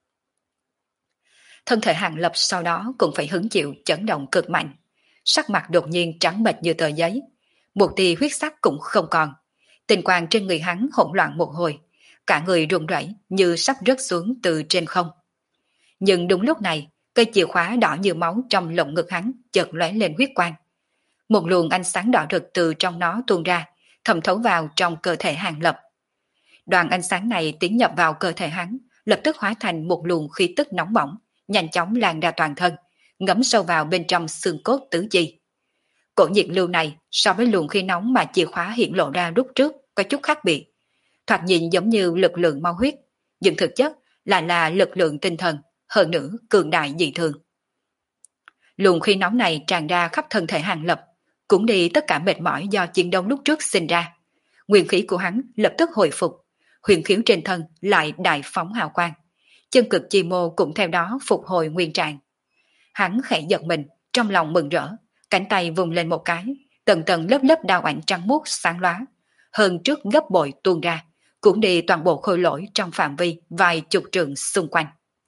Thân thể Hàng Lập sau đó cũng phải hứng chịu chấn động cực mạnh. Sắc mặt đột nhiên trắng bệch như tờ giấy. Một tia huyết sắc cũng không còn. Tình quang trên người hắn hỗn loạn một hồi. Cả người run rẩy như sắp rớt xuống từ trên không. Nhưng đúng lúc này, cây chìa khóa đỏ như máu trong lồng ngực hắn chợt lóe lên huyết quang. Một luồng ánh sáng đỏ rực từ trong nó tuôn ra, thẩm thấu vào trong cơ thể Hàng Lập. Đoàn ánh sáng này tiến nhập vào cơ thể hắn, lập tức hóa thành một luồng khí tức nóng bỏng, nhanh chóng lan ra toàn thân, ngấm sâu vào bên trong xương cốt tứ chi. Cổ nhiệt lưu này so với luồng khí nóng mà chìa khóa hiện lộ ra lúc trước có chút khác biệt. Thoạt nhìn giống như lực lượng máu huyết, nhưng thực chất lại là lực lượng tinh thần, hơn nữa cường đại dị thường. Luồng khí nóng này tràn ra khắp thân thể Hàng Lập, cũng đi tất cả mệt mỏi do chiến đấu lúc trước sinh ra. Nguyên khí của hắn lập tức hồi phục, huyền khiếu trên thân lại đại phóng hào quang. Chân cực chi mô cũng theo đó phục hồi nguyên trạng. Hắn khẽ giật mình, trong lòng mừng rỡ, cánh tay vùng lên một cái, tầng tầng lớp lớp đao ảnh trắng muốt sáng lóa, hơn trước gấp bội tuôn ra, cũng đi toàn bộ khôi lỗi trong phạm vi vài chục trượng xung quanh.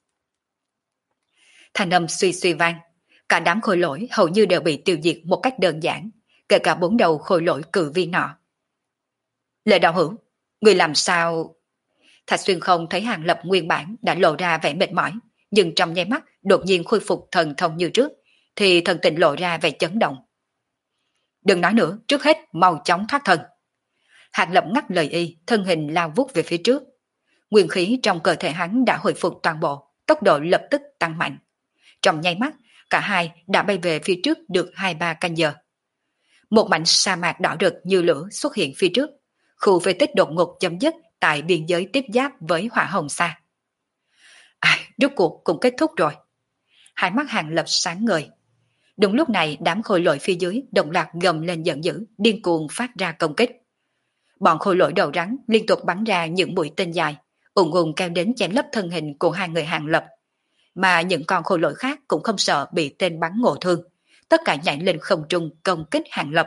Thanh âm suy suy vang, cả đám khôi lỗi hầu như đều bị tiêu diệt một cách đơn giản, kể cả bốn đầu khôi lỗi cự viên nọ. Lệ đạo hữu, người làm sao? Thạch Xuyên không thấy Hàng Lập nguyên bản đã lộ ra vẻ mệt mỏi, nhưng trong nháy mắt đột nhiên khôi phục thần thông như trước, thì thần tình lộ ra vẻ chấn động. Đừng nói nữa, trước hết mau chóng thoát thân. Hàng Lập ngắt lời y, thân hình lao vút về phía trước. Nguyên khí trong cơ thể hắn đã hồi phục toàn bộ, tốc độ lập tức tăng mạnh. Trong nháy mắt, cả hai đã bay về phía trước được 2-3 canh giờ. Một mảnh sa mạc đỏ rực như lửa xuất hiện phía trước. Khu phế tích đột ngột chấm dứt tại biên giới tiếp giáp với Hỏa Hồng Sa. Rốt cuộc cũng kết thúc rồi. Hai mắt Hàng Lập sáng ngời. Đúng lúc này đám khôi lỗi phía dưới đồng loạt gầm lên giận dữ, điên cuồng phát ra công kích. Bọn khôi lỗi đầu rắn liên tục bắn ra những mũi tên dài, ùn ùn kéo đến chém lấp thân hình của hai người Hàng Lập. Mà những con khôi lỗi khác cũng không sợ bị tên bắn ngộ thương, tất cả nhảy lên không trung công kích Hàng Lập.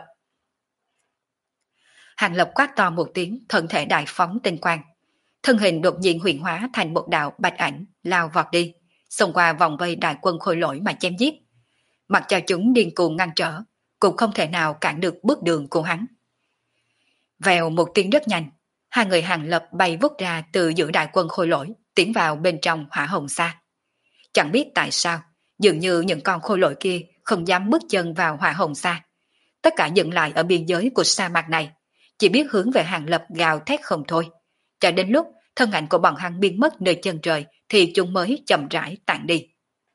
Hàng Lập quát to một tiếng, thân thể đại phóng tinh quang. Thân hình đột nhiên huyền hóa thành một đạo bạch ảnh, lao vọt đi, xông qua vòng vây đại quân khôi lỗi mà chém giết. Mặc cho chúng điên cuồng ngăn trở, cũng không thể nào cản được bước đường của hắn. Vèo một tiếng rất nhanh, hai người Hàng Lập bay vút ra từ giữa đại quân khôi lỗi, tiến vào bên trong Hỏa Hồng Sa. Chẳng biết tại sao, dường như những con khôi lỗi kia không dám bước chân vào Hỏa Hồng Sa. Tất cả dừng lại ở biên giới của sa mạc này, chỉ biết hướng về Hàng Lập gào thét không thôi. Cho đến lúc thân ảnh của bọn hắn biến mất nơi chân trời thì chúng mới chậm rãi tản đi.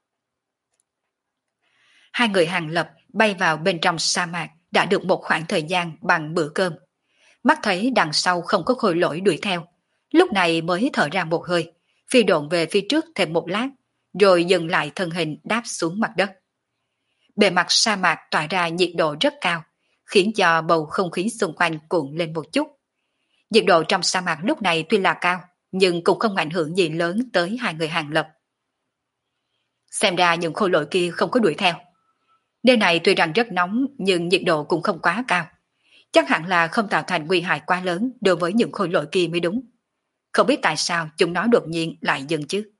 Hai người Hàng Lập bay vào bên trong sa mạc đã được một khoảng thời gian bằng bữa cơm. Mắt thấy đằng sau không có khôi lỗi đuổi theo, lúc này mới thở ra một hơi, phi độn về phía trước thêm một lát, rồi dừng lại thân hình đáp xuống mặt đất. Bề mặt sa mạc tỏa ra nhiệt độ rất cao, khiến cho bầu không khí xung quanh cuộn lên một chút. Nhiệt độ trong sa mạc lúc này tuy là cao, nhưng cũng không ảnh hưởng gì lớn tới hai người Hàng Lập. Xem ra những khôi lỗi kia không có đuổi theo. Nơi này tuy rằng rất nóng nhưng nhiệt độ cũng không quá cao. Chắc hẳn là không tạo thành nguy hại quá lớn đối với những khôi lỗi kia mới đúng. Không biết tại sao chúng nó đột nhiên lại dừng chứ.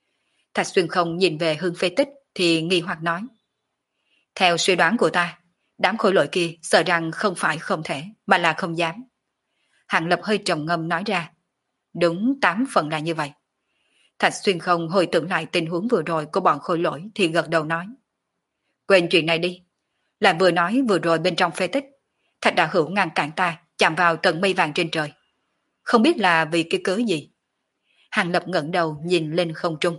Thạch Xuyên không nhìn về hương phế tích thì nghi hoặc nói. Theo suy đoán của ta, Đám khôi lỗi kia sợ rằng không phải không thể, mà là không dám. Hàng Lập hơi trầm ngâm nói ra. Đúng 8 phần là như vậy. Thạch Xuyên Không hồi tưởng lại tình huống vừa rồi của bọn khôi lỗi thì gật đầu nói. Quên chuyện này đi. Là vừa nói vừa rồi bên trong phế tích, Thạch Đạo Hữu ngăn cản ta chạm vào tầng mây vàng trên trời. Không biết là vì cái cớ gì. Hàng Lập ngẩng đầu nhìn lên không trung.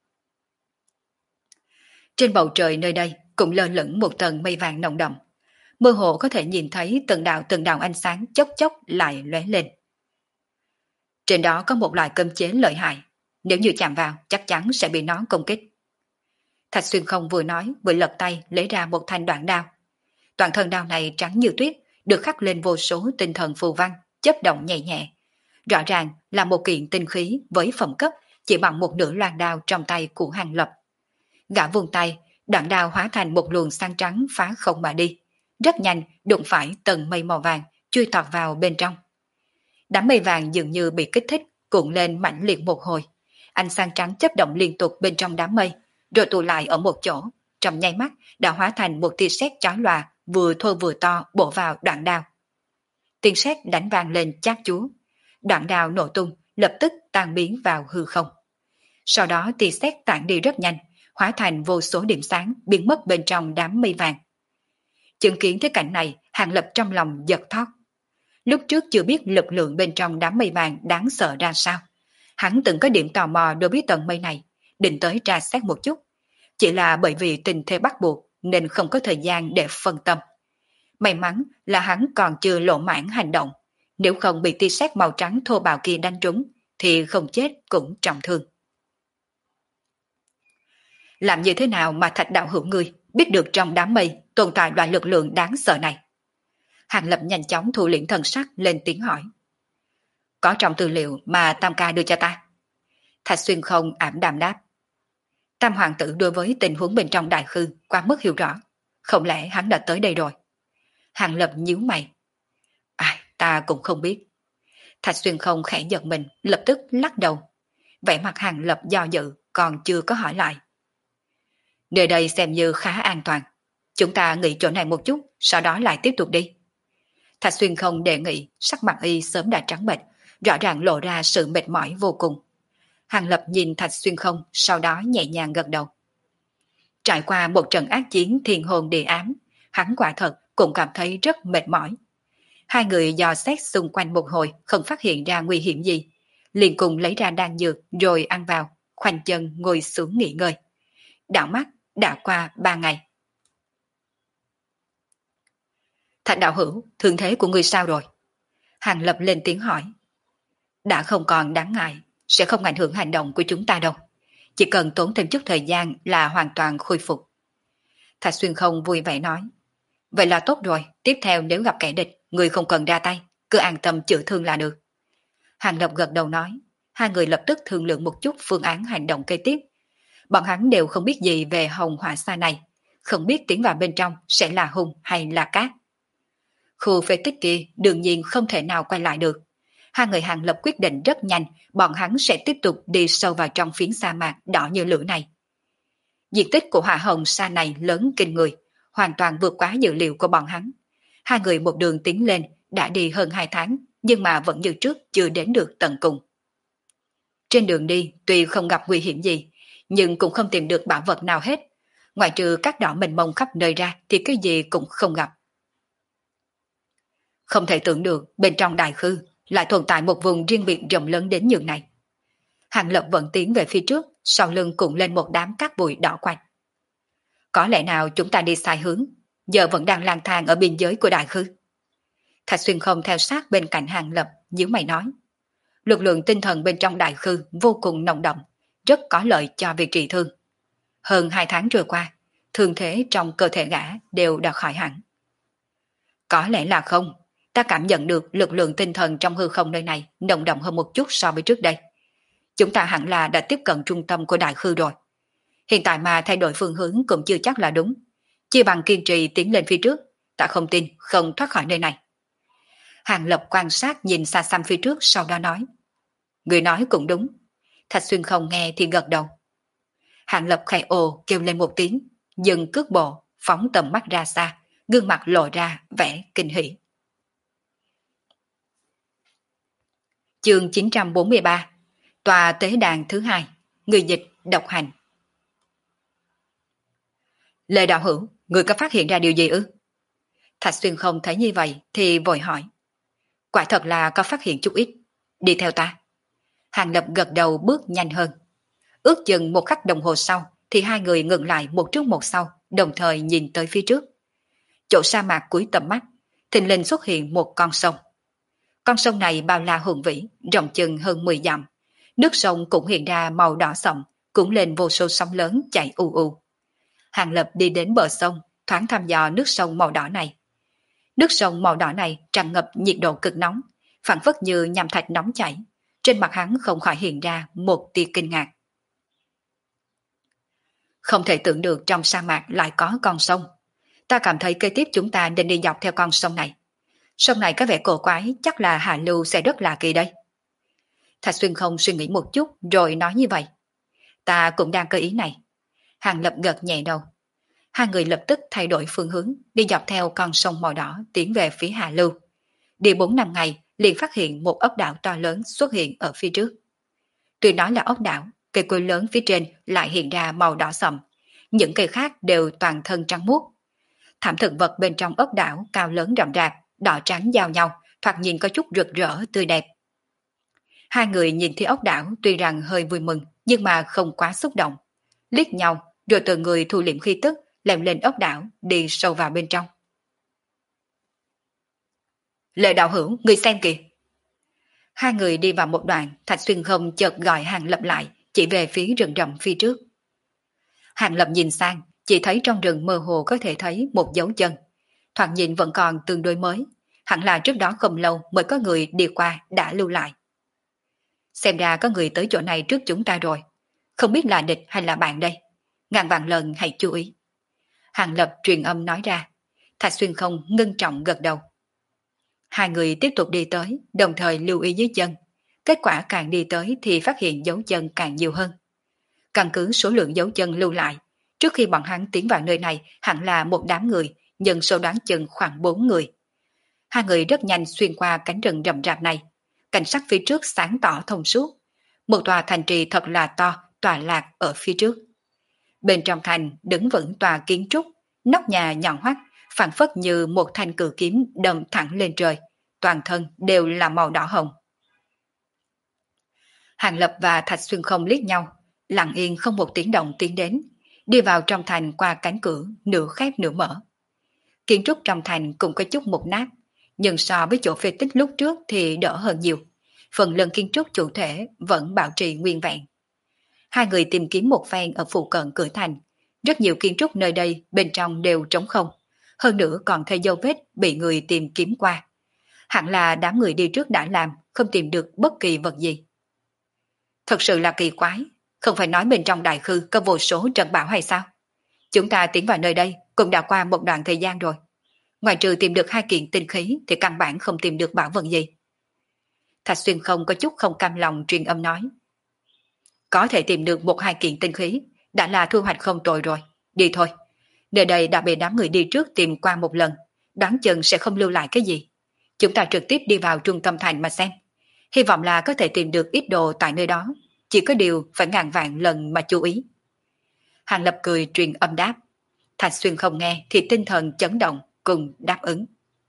Trên bầu trời nơi đây cũng lơ lửng một tầng mây vàng nồng đậm. Mơ hồ có thể nhìn thấy từng đạo ánh sáng chốc chốc lại lóe lên. Trên đó có một loại cấm chế lợi hại. Nếu như chạm vào chắc chắn sẽ bị nó công kích. Thạch Xuyên Không vừa nói vừa lật tay lấy ra một thanh đoạn đao. Đoạn thân đao này trắng như tuyết, được khắc lên vô số tinh thần phù văn, chớp động nhẹ nhẹ. Rõ ràng là một kiện tinh khí với phẩm cấp chỉ bằng một nửa loan đao trong tay của Hàng Lập. Gã vung tay, đoạn đao hóa thành một luồng sáng trắng phá không mà đi. Rất nhanh đụng phải tầng mây màu vàng, chui tọt vào bên trong. Đám mây vàng dường như bị kích thích, cuộn lên mãnh liệt một hồi. Ánh sáng trắng chớp động liên tục bên trong đám mây, rồi tụ lại ở một chỗ, trong nháy mắt đã hóa thành một tia sét chói lòa, vừa thô vừa to bổ vào đoạn đao. Tiếng sét đánh vang lên chát chúa. Đoạn đao nổ tung, lập tức tan biến vào hư không. Sau đó tia sét tản đi rất nhanh, hóa thành vô số điểm sáng biến mất bên trong đám mây vàng. Chứng kiến thế cảnh này, Hàng Lập trong lòng giật thót. Lúc trước chưa biết lực lượng bên trong đám mây vàng đáng sợ ra sao. Hắn từng có điểm tò mò đối với tầng mây này, định tới tra xét một chút. Chỉ là bởi vì tình thế bắt buộc nên không có thời gian để phân tâm. May mắn là hắn còn chưa lộ mãn hành động. Nếu không bị tia sét màu trắng thô bạo kia đánh trúng, thì không chết cũng trọng thương. Làm như thế nào mà Thạch Đạo Hữu ngươi biết được trong đám mây tồn tại loại lực lượng đáng sợ này? Hàng Lập nhanh chóng thu liễm thần sắc lên tiếng hỏi. Có trong tư liệu mà Tam Ca đưa cho ta. Thạch Xuyên Không ảm đạm đáp. Tam Hoàng tử đối với tình huống bên trong đại khư quá mức hiểu rõ. Không lẽ hắn đã tới đây rồi? Hàng Lập nhíu mày. Ta cũng không biết. Thạch Xuyên Không khẽ giật mình, lập tức lắc đầu. Vẻ mặt Hàng Lập do dự, còn chưa có hỏi lại. Nơi đây xem như khá an toàn. Chúng ta nghỉ chỗ này một chút, sau đó lại tiếp tục đi. Thạch Xuyên Không đề nghị, sắc mặt y sớm đã trắng bệch, rõ ràng lộ ra sự mệt mỏi vô cùng. Hàng Lập nhìn Thạch Xuyên Không, sau đó nhẹ nhàng gật đầu. Trải qua một trận ác chiến thiên hồn địa ám, hắn quả thật cũng cảm thấy rất mệt mỏi. Hai người dò xét xung quanh một hồi, không phát hiện ra nguy hiểm gì. Liền cùng lấy ra đan dược rồi ăn vào, khoanh chân ngồi xuống nghỉ ngơi. Đảo mắt đã qua 3 ngày. Thạch Đạo Hữu, thương thế của ngươi sao rồi? Hàng Lập lên tiếng hỏi. Đã không còn đáng ngại, sẽ không ảnh hưởng hành động của chúng ta đâu. Chỉ cần tốn thêm chút thời gian là hoàn toàn khôi phục. Thạch Xuyên Không vui vẻ nói. Vậy là tốt rồi, tiếp theo nếu gặp kẻ địch, người không cần ra tay, cứ an tâm chữa thương là được. Hàng Lập gật đầu nói. Hai người lập tức thương lượng một chút phương án hành động kế tiếp. Bọn hắn đều không biết gì về hồng hỏa xa này, không biết tiến vào bên trong sẽ là hung hay là cát. Khu phế tích kia đương nhiên không thể nào quay lại được. Hai người Hàng Lập quyết định rất nhanh, bọn hắn sẽ tiếp tục đi sâu vào trong phiến sa mạc đỏ như lửa này. Diện tích của hỏa hồng sa này lớn kinh người, hoàn toàn vượt quá dự liệu của bọn hắn. Hai người một đường tiến lên, đã đi hơn 2 tháng, nhưng mà vẫn như trước chưa đến được tận cùng. Trên đường đi, tuy không gặp nguy hiểm gì, nhưng cũng không tìm được bảo vật nào hết. Ngoại trừ các đỏ mênh mông khắp nơi ra thì cái gì cũng không gặp. Không thể tưởng được bên trong đại khư lại tồn tại một vùng riêng biệt rộng lớn đến nhường này. Hàng Lập vẫn tiến về phía trước, sau lưng cũng lên một đám cát bụi đỏ quạch. Có lẽ nào chúng ta đi sai hướng, giờ vẫn đang lang thang ở biên giới của đại khư. Thạch Xuyên Không theo sát bên cạnh Hàng Lập, nhíu mày nói. Lực lượng tinh thần bên trong đại khư vô cùng nồng đậm, rất có lợi cho việc trị thương. Hơn 2 tháng trôi qua, thương thế trong cơ thể gã đều đã khỏi hẳn. Có lẽ là không, ta cảm nhận được lực lượng tinh thần trong hư không nơi này nồng đậm hơn một chút so với trước đây. Chúng ta hẳn là đã tiếp cận trung tâm của đại khư rồi. Hiện tại mà thay đổi phương hướng cũng chưa chắc là đúng. Chỉ bằng kiên trì tiến lên phía trước, ta không tin không thoát khỏi nơi này. Hàng Lập quan sát nhìn xa xăm phía trước, sau đó nói. Người nói cũng đúng. Thạch Xuyên Không nghe thì gật đầu. Hàng Lập khẽ ồ kêu lên một tiếng, dừng cước bộ, phóng tầm mắt ra xa, gương mặt lộ ra vẻ kinh hỉ. Chương 943, tòa tế đàn thứ hai, người dịch độc hành. Lê đạo hữu, người có phát hiện ra điều gì ư? Thạch Xuyên không thấy như vậy thì vội hỏi. Quả thật là có phát hiện chút ít. Đi theo ta. Hàng Lập gật đầu bước nhanh hơn. Ước chừng một khắc đồng hồ sau thì hai người ngừng lại một trước một sau, đồng thời nhìn tới phía trước. Chỗ sa mạc cuối tầm mắt, thình lình xuất hiện một con sông. Con sông này bao la hùng vĩ, rộng chừng hơn 10 dặm. Nước sông cũng hiện ra màu đỏ sậm, cũng lên vô số sóng lớn chảy u u. Hàng Lập đi đến bờ sông, thoáng thăm dò nước sông màu đỏ này. Nước sông màu đỏ này tràn ngập nhiệt độ cực nóng, phản phất như nham thạch nóng chảy. Trên mặt hắn không khỏi hiện ra một tia kinh ngạc. Không thể tưởng được trong sa mạc lại có con sông. Ta cảm thấy kế tiếp chúng ta nên đi dọc theo con sông này. Sông này có vẻ cổ quái, chắc là hạ lưu sẽ rất lạ kỳ đây. Thạch Xuyên không suy nghĩ một chút rồi nói như vậy. Ta cũng đang cơ ý này. Hàng Lập gật nhẹ đầu. Hai người lập tức thay đổi phương hướng, đi dọc theo con sông màu đỏ tiến về phía hạ lưu. Đi 4-5 ngày liền phát hiện một ốc đảo to lớn xuất hiện ở phía trước. Tuy nói là ốc đảo, cây cối lớn phía trên lại hiện ra màu đỏ sậm, những cây khác đều toàn thân trắng muốt. Thảm thực vật bên trong ốc đảo cao lớn rậm rạp, đỏ trắng giao nhau, thoạt nhìn có chút rực rỡ tươi đẹp. Hai người nhìn thấy ốc đảo tuy rằng hơi vui mừng, nhưng mà không quá xúc động. Liếc nhau, rồi từ người thu liệm khí tức, leo lên ốc đảo, đi sâu vào bên trong. Lệ đạo hữu, người xem kìa. Hai người đi vào một đoạn, Thạch Xuyên không chợt gọi Hàng Lập lại, chỉ về phía rừng rậm phía trước. Hàng Lập nhìn sang, chỉ thấy trong rừng mơ hồ có thể thấy một dấu chân. Thoạt nhìn vẫn còn tương đối mới, hẳn là trước đó không lâu mới có người đi qua đã lưu lại. Xem ra có người tới chỗ này trước chúng ta rồi, không biết là địch hay là bạn đây. Ngàn vạn lần hãy chú ý. Hàng Lập truyền âm nói ra. Thạch Xuyên không ngưng trọng gật đầu. Hai người tiếp tục đi tới, đồng thời lưu ý dưới chân. Kết quả càng đi tới thì phát hiện dấu chân càng nhiều hơn. Căn cứ số lượng dấu chân lưu lại, trước khi bọn hắn tiến vào nơi này hẳn là một đám người, nhưng số đoán chừng khoảng 4 người. Hai người rất nhanh xuyên qua cánh rừng rậm rạp này. Cảnh sắc phía trước sáng tỏ thông suốt. Một tòa thành trì thật là to, tọa lạc ở phía trước. Bên trong thành đứng vững tòa kiến trúc, nóc nhà nhọn hoắt, phản phất như một thanh cự kiếm đâm thẳng lên trời, toàn thân đều là màu đỏ hồng. Hàng Lập và Thạch Xuyên không liếc nhau, lặng yên không một tiếng động tiến đến, đi vào trong thành qua cánh cửa, nửa khép nửa mở. Kiến trúc trong thành cũng có chút mục nát, nhưng so với chỗ phê tích lúc trước thì đỡ hơn nhiều. Phần lớn kiến trúc chủ thể vẫn bảo trì nguyên vẹn. Hai người tìm kiếm một phen ở phụ cận cửa thành, rất nhiều kiến trúc nơi đây bên trong đều trống không, hơn nữa còn thấy dấu vết bị người tìm kiếm qua. Hẳn là đám người đi trước đã làm, không tìm được bất kỳ vật gì. Thật sự là kỳ quái, không phải nói bên trong đại khư có vô số trận bão hay sao? Chúng ta tiến vào nơi đây cũng đã qua một đoạn thời gian rồi. Ngoài trừ tìm được 2 kiện tinh khí thì căn bản không tìm được bảo vật gì. Thạch Xuyên không có chút không cam lòng truyền âm nói. Có thể tìm được 1-2 kiện tinh khí đã là thu hoạch không tồi rồi. Đi thôi. Nơi đây đã bị đám người đi trước tìm qua một lần, đoán chừng sẽ không lưu lại cái gì. Chúng ta trực tiếp đi vào trung tâm thành mà xem. Hy vọng là có thể tìm được ít đồ tại nơi đó. Chỉ có điều phải ngàn vạn lần mà chú ý. Hàng Lập cười truyền âm đáp. Thạch Xuyên không nghe thì tinh thần chấn động cùng đáp ứng.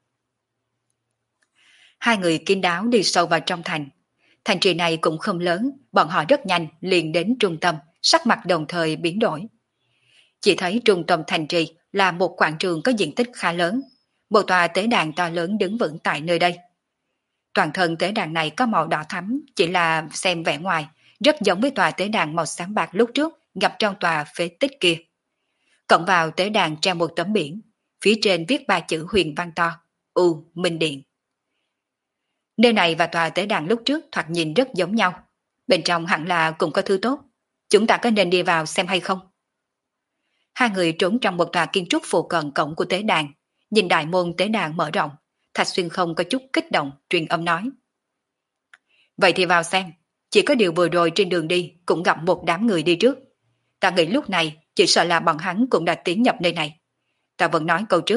Hai người kín đáo đi sâu vào trong thành. Thành trì này cũng không lớn, bọn họ rất nhanh liền đến trung tâm, sắc mặt đồng thời biến đổi. Chỉ thấy trung tâm thành trì là một quảng trường có diện tích khá lớn, một tòa tế đàn to lớn đứng vững tại nơi đây. Toàn thân tế đàn này có màu đỏ thắm, chỉ là xem vẻ ngoài, rất giống với tòa tế đàn màu xám bạc lúc trước gặp trong tòa phế tích kia. Cộng vào tế đàn treo một tấm biển, phía trên viết 3 chữ huyền văn to, U Minh Điện. Nơi này và tòa tế đàn lúc trước thoạt nhìn rất giống nhau, bên trong hẳn là cũng có thứ tốt. Chúng ta có nên đi vào xem hay không? Hai người trốn trong một tòa kiến trúc phụ cận cổng của tế đàn, nhìn đại môn tế đàn mở rộng. Thạch Xuyên không có chút kích động, truyền âm nói. Vậy thì vào xem, chỉ có điều vừa rồi trên đường đi cũng gặp một đám người đi trước. Ta nghĩ lúc này chỉ sợ là bọn hắn cũng đã tiến nhập nơi này. Ta vẫn nói câu trước,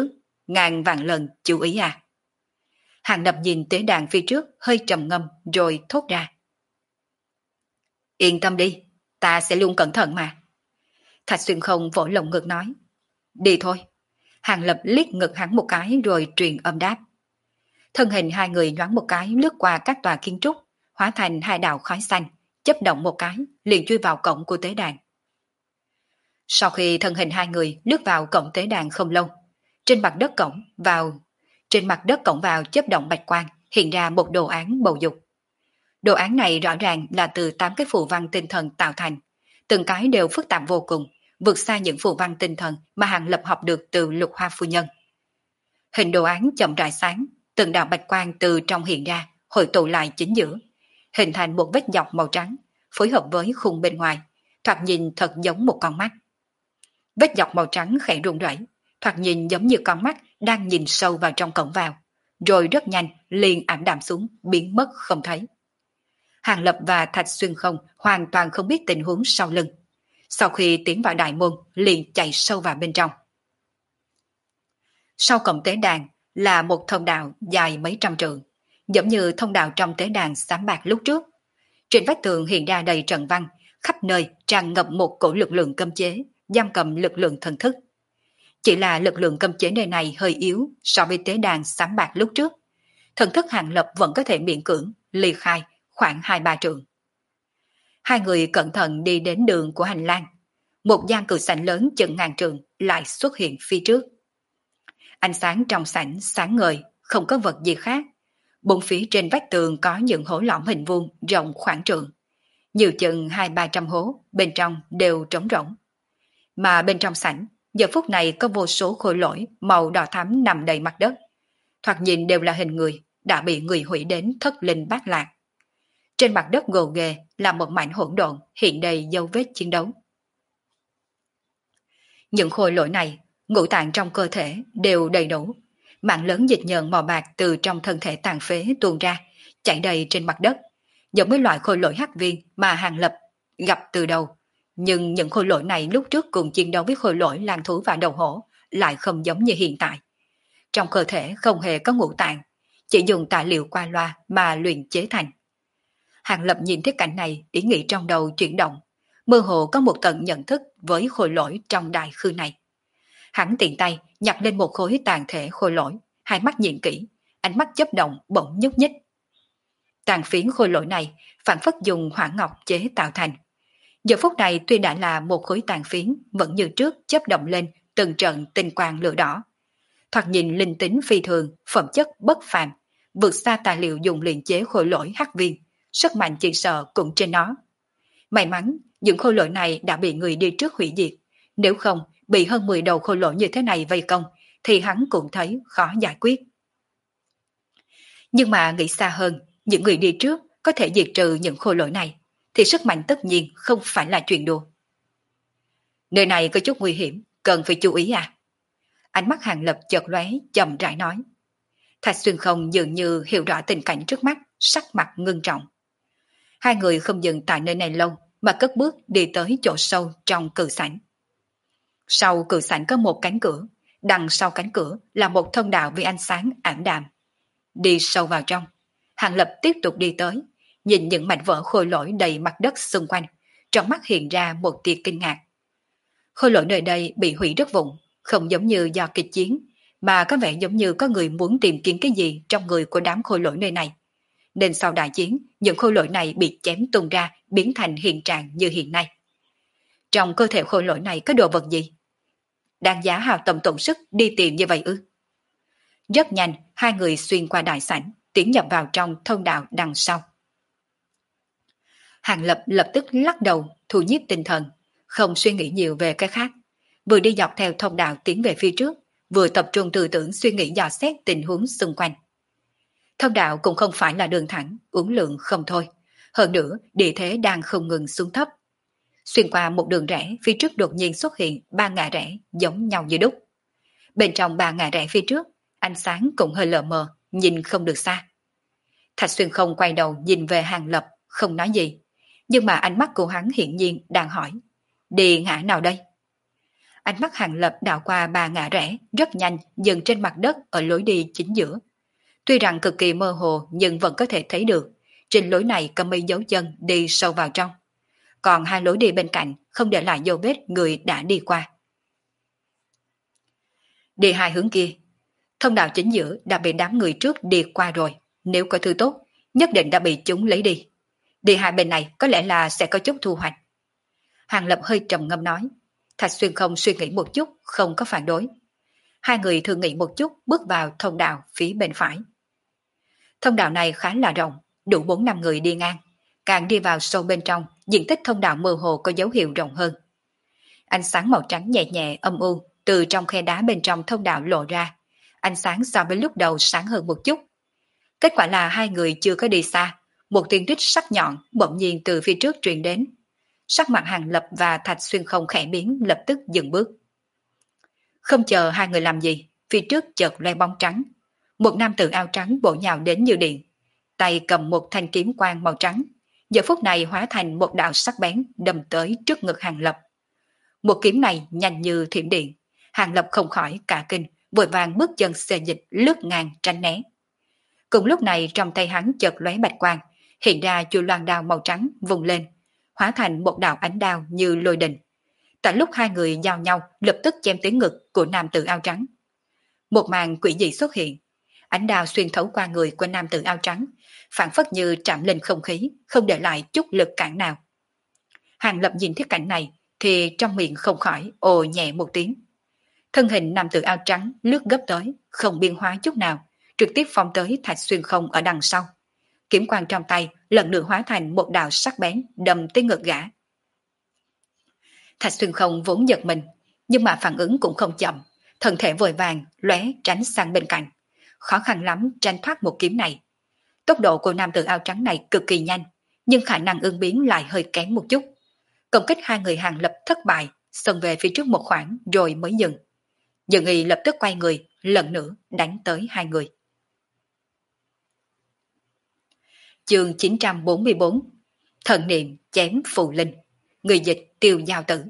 ngàn vạn lần chú ý à. Hàng Lập nhìn tế đàn phía trước hơi trầm ngâm rồi thốt ra. Yên tâm đi, ta sẽ luôn cẩn thận mà. Thạch Xuyên Không vỗ lồng ngực nói. Đi thôi. Hàng Lập liếc ngực hắn một cái rồi truyền âm đáp. Thân hình hai người nhoáng một cái lướt qua các tòa kiến trúc, hóa thành hai đạo khói xanh, chớp động một cái, liền chui vào cổng của tế đàn. Sau khi thân hình hai người lướt vào cổng tế đàn không lâu, trên mặt đất cổng vào chớp động bạch quang, hiện ra một đồ án bầu dục. Đồ án này rõ ràng là từ 8 cái phù văn tinh thần tạo thành, từng cái đều phức tạp vô cùng, vượt xa những phù văn tinh thần mà Hàng Lập học được từ Lục Hoa phu nhân. Hình đồ án chậm rãi sáng, từng đạo bạch quang từ trong hiện ra, hội tụ lại chính giữa, hình thành một vết dọc màu trắng, phối hợp với khung bên ngoài, thoạt nhìn thật giống một con mắt. Vết dọc màu trắng khẽ rung rẩy, thoạt nhìn giống như con mắt đang nhìn sâu vào trong cổng vào, rồi rất nhanh liền ảm đạm xuống, biến mất không thấy. Hàng Lập và Thạch Xuyên Không hoàn toàn không biết tình huống sau lưng. Sau khi tiến vào đại môn, liền chạy sâu vào bên trong. Sau cổng tế đàn là một thông đạo dài mấy trăm trượng, giống như thông đạo trong tế đàn xám bạc lúc trước. Trên vách tường hiện ra đầy trận văn, khắp nơi tràn ngập một cổ lực lượng cấm chế, giam cầm lực lượng thần thức. Chỉ là lực lượng cấm chế nơi này hơi yếu so với tế đàn xám bạc lúc trước. Thần thức Hàng Lập vẫn có thể miễn cưỡng ly khai khoảng 2-3 trượng. Hai người cẩn thận đi đến đường của hành lang. Một gian cửa sảnh lớn chừng ngàn trượng lại xuất hiện phía trước. Ánh sáng trong sảnh sáng ngời, không có vật gì khác. Bốn phía trên vách tường có những hố lõm hình vuông rộng khoảng trượng. Nhiều chừng 200-300 hố, bên trong đều trống rỗng. Mà bên trong sảnh, giờ phút này có vô số khối lỗi màu đỏ thắm nằm đầy mặt đất. Thoạt nhìn đều là hình người, đã bị người hủy đến thất linh bát lạc. Trên mặt đất gồ ghề là một mảnh hỗn độn hiện đầy dấu vết chiến đấu. Những khối lỗi này, ngũ tạng trong cơ thể đều đầy đủ. Mạng lớn dịch nhờn màu bạc từ trong thân thể tàn phế tuôn ra, chảy đầy trên mặt đất, giống với loại khối lỗi hắc viên mà Hàng Lập gặp từ đầu. Nhưng những khối lỗi này lúc trước cùng chiến đấu với khối lỗi lang thú và đầu hổ lại không giống như hiện tại. Trong cơ thể không hề có ngũ tạng, chỉ dùng tài liệu qua loa mà luyện chế thành. Hàng Lập nhìn thấy cảnh này, ý nghĩ trong đầu chuyển động, mơ hồ có một tầng nhận thức với khối lỗi trong đại khư này. Hắn tiện tay nhặt lên một khối tàn thể khối lỗi, hai mắt nhìn kỹ, ánh mắt chớp động bỗng nhúc nhích. Tàn phiến khối lỗi này phản phất dùng hỏa ngọc chế tạo thành. Giờ phút này tuy đã là một khối tàn phiến, vẫn như trước chớp động lên từng trận tinh quang lửa đỏ. Thoạt nhìn linh tính phi thường, phẩm chất bất phàm, vượt xa tài liệu dùng luyện chế khối lỗi hắc viên, sức mạnh chỉ sợ cũng trên nó. May mắn, những khối lỗi này đã bị người đi trước hủy diệt, nếu không bị hơn 10 đầu khối lỗi như thế này vây công, thì hắn cũng thấy khó giải quyết. Nhưng mà nghĩ xa hơn, những người đi trước có thể diệt trừ những khối lỗi này, thì sức mạnh tất nhiên không phải là chuyện đùa. Nơi này có chút nguy hiểm, cần phải chú ý à? Ánh mắt Hàng Lập chợt lóe, chậm rãi nói. Thạch Xuyên Không dường như hiểu rõ tình cảnh trước mắt, sắc mặt ngưng trọng. Hai người không dừng tại nơi này lâu, mà cất bước đi tới chỗ sâu trong cự sảnh. Sau cự sảnh có một cánh cửa, đằng sau cánh cửa là một thông đạo với ánh sáng ảm đạm. Đi sâu vào trong, Hàng Lập tiếp tục đi tới, nhìn những mảnh vỡ khôi lỗi đầy mặt đất xung quanh, trong mắt hiện ra một tia kinh ngạc. Khôi lỗi nơi đây bị hủy rất vụn, không giống như do kịch chiến, mà có vẻ giống như có người muốn tìm kiếm cái gì trong người của đám khôi lỗi nơi này. Nên sau đại chiến, những khôi lỗi này bị chém tung ra, biến thành hiện trạng như hiện nay. Trong cơ thể khôi lỗi này có đồ vật gì? Đáng giá hào tâm tổn sức đi tìm như vậy ư? Rất nhanh, hai người xuyên qua đại sảnh, tiến nhập vào trong thông đạo đằng sau. Hàng Lập lập tức lắc đầu, thu nhiếp tinh thần, không suy nghĩ nhiều về cái khác. Vừa đi dọc theo thông đạo tiến về phía trước, vừa tập trung tư tưởng suy nghĩ dò xét tình huống xung quanh. Thông đạo cũng không phải là đường thẳng, uốn lượn không thôi. Hơn nữa, địa thế đang không ngừng xuống thấp. Xuyên qua một đường rẽ, phía trước đột nhiên xuất hiện 3 ngã rẽ giống nhau như đúc. Bên trong 3 ngã rẽ phía trước, ánh sáng cũng hơi lờ mờ, nhìn không được xa. Thạch Xuyên Không quay đầu nhìn về Hàng Lập, không nói gì. Nhưng mà ánh mắt của hắn hiển nhiên đang hỏi, đi ngã nào đây? Ánh mắt Hàng Lập đảo qua ba ngã rẽ, rất nhanh dừng trên mặt đất ở lối đi chính giữa. Tuy rằng cực kỳ mơ hồ nhưng vẫn có thể thấy được, trên lối này có mấy dấu chân đi sâu vào trong. Còn hai lối đi bên cạnh không để lại dấu vết người đã đi qua. Đi hai hướng kia, thông đạo chính giữa đã bị đám người trước đi qua rồi, nếu có thứ tốt, nhất định đã bị chúng lấy đi. Đi hai bên này có lẽ là sẽ có chút thu hoạch. Hàng Lập hơi trầm ngâm nói. Thạch Xuyên không suy nghĩ một chút, không có phản đối. Hai người thường nghĩ một chút bước vào thông đạo phía bên phải. Thông đạo này khá là rộng, đủ 4-5 người đi ngang. Càng đi vào sâu bên trong, diện tích thông đạo mơ hồ có dấu hiệu rộng hơn. Ánh sáng màu trắng nhẹ nhẹ âm u từ trong khe đá bên trong thông đạo lộ ra. Ánh sáng so với lúc đầu sáng hơn một chút. Kết quả là hai người chưa có đi xa, một tiếng rít sắc nhọn bỗng nhiên từ phía trước truyền đến. Sắc mặt Hàng Lập và Thạch Xuyên không khẽ biến, lập tức dừng bước. Không chờ hai người làm gì, phía trước chợt loe bóng trắng. Một nam tử áo trắng bổ nhào đến như điện, tay cầm một thanh kiếm quang màu trắng, giờ phút này hóa thành một đạo sắc bén đâm tới trước ngực Hàng Lập. Một kiếm này nhanh như thiểm điện, Hàng Lập không khỏi cả kinh, vội vàng bước chân xê dịch lướt ngang tránh né. Cùng lúc này trong tay hắn chợt lóe bạch quang, hiện ra chuôi loan đao màu trắng vùng lên, hóa thành một đạo ánh đao như lôi đình. Tại lúc hai người giao nhau, lập tức chém tới ngực của nam tử áo trắng. Một màn quỷ dị xuất hiện, ánh đao xuyên thấu qua người của nam tử áo trắng, phản phất như chạm lên không khí, không để lại chút lực cản nào. Hàng Lập nhìn thấy cảnh này, thì trong miệng không khỏi ồ nhẹ một tiếng. Thân hình nam tử áo trắng lướt gấp tới, không biên hóa chút nào, trực tiếp phong tới Thạch Xuyên không ở đằng sau. Kiếm quang trong tay lần nữa hóa thành một đạo sắc bén đâm tới ngực gã. Thạch Xuyên không vốn giật mình, nhưng mà phản ứng cũng không chậm, thân thể vội vàng lóe tránh sang bên cạnh, khó khăn lắm tránh thoát một kiếm này. Tốc độ của nam tử áo trắng này cực kỳ nhanh, nhưng khả năng ứng biến lại hơi kém một chút. Công kích hai người Hàng Lập thất bại, xông về phía trước một khoảng rồi mới dừng. Dương Y lập tức quay người, lần nữa đánh tới hai người. Chương 944, Thần niệm chém phù linh. Người dịch Tiêu Giao Tử.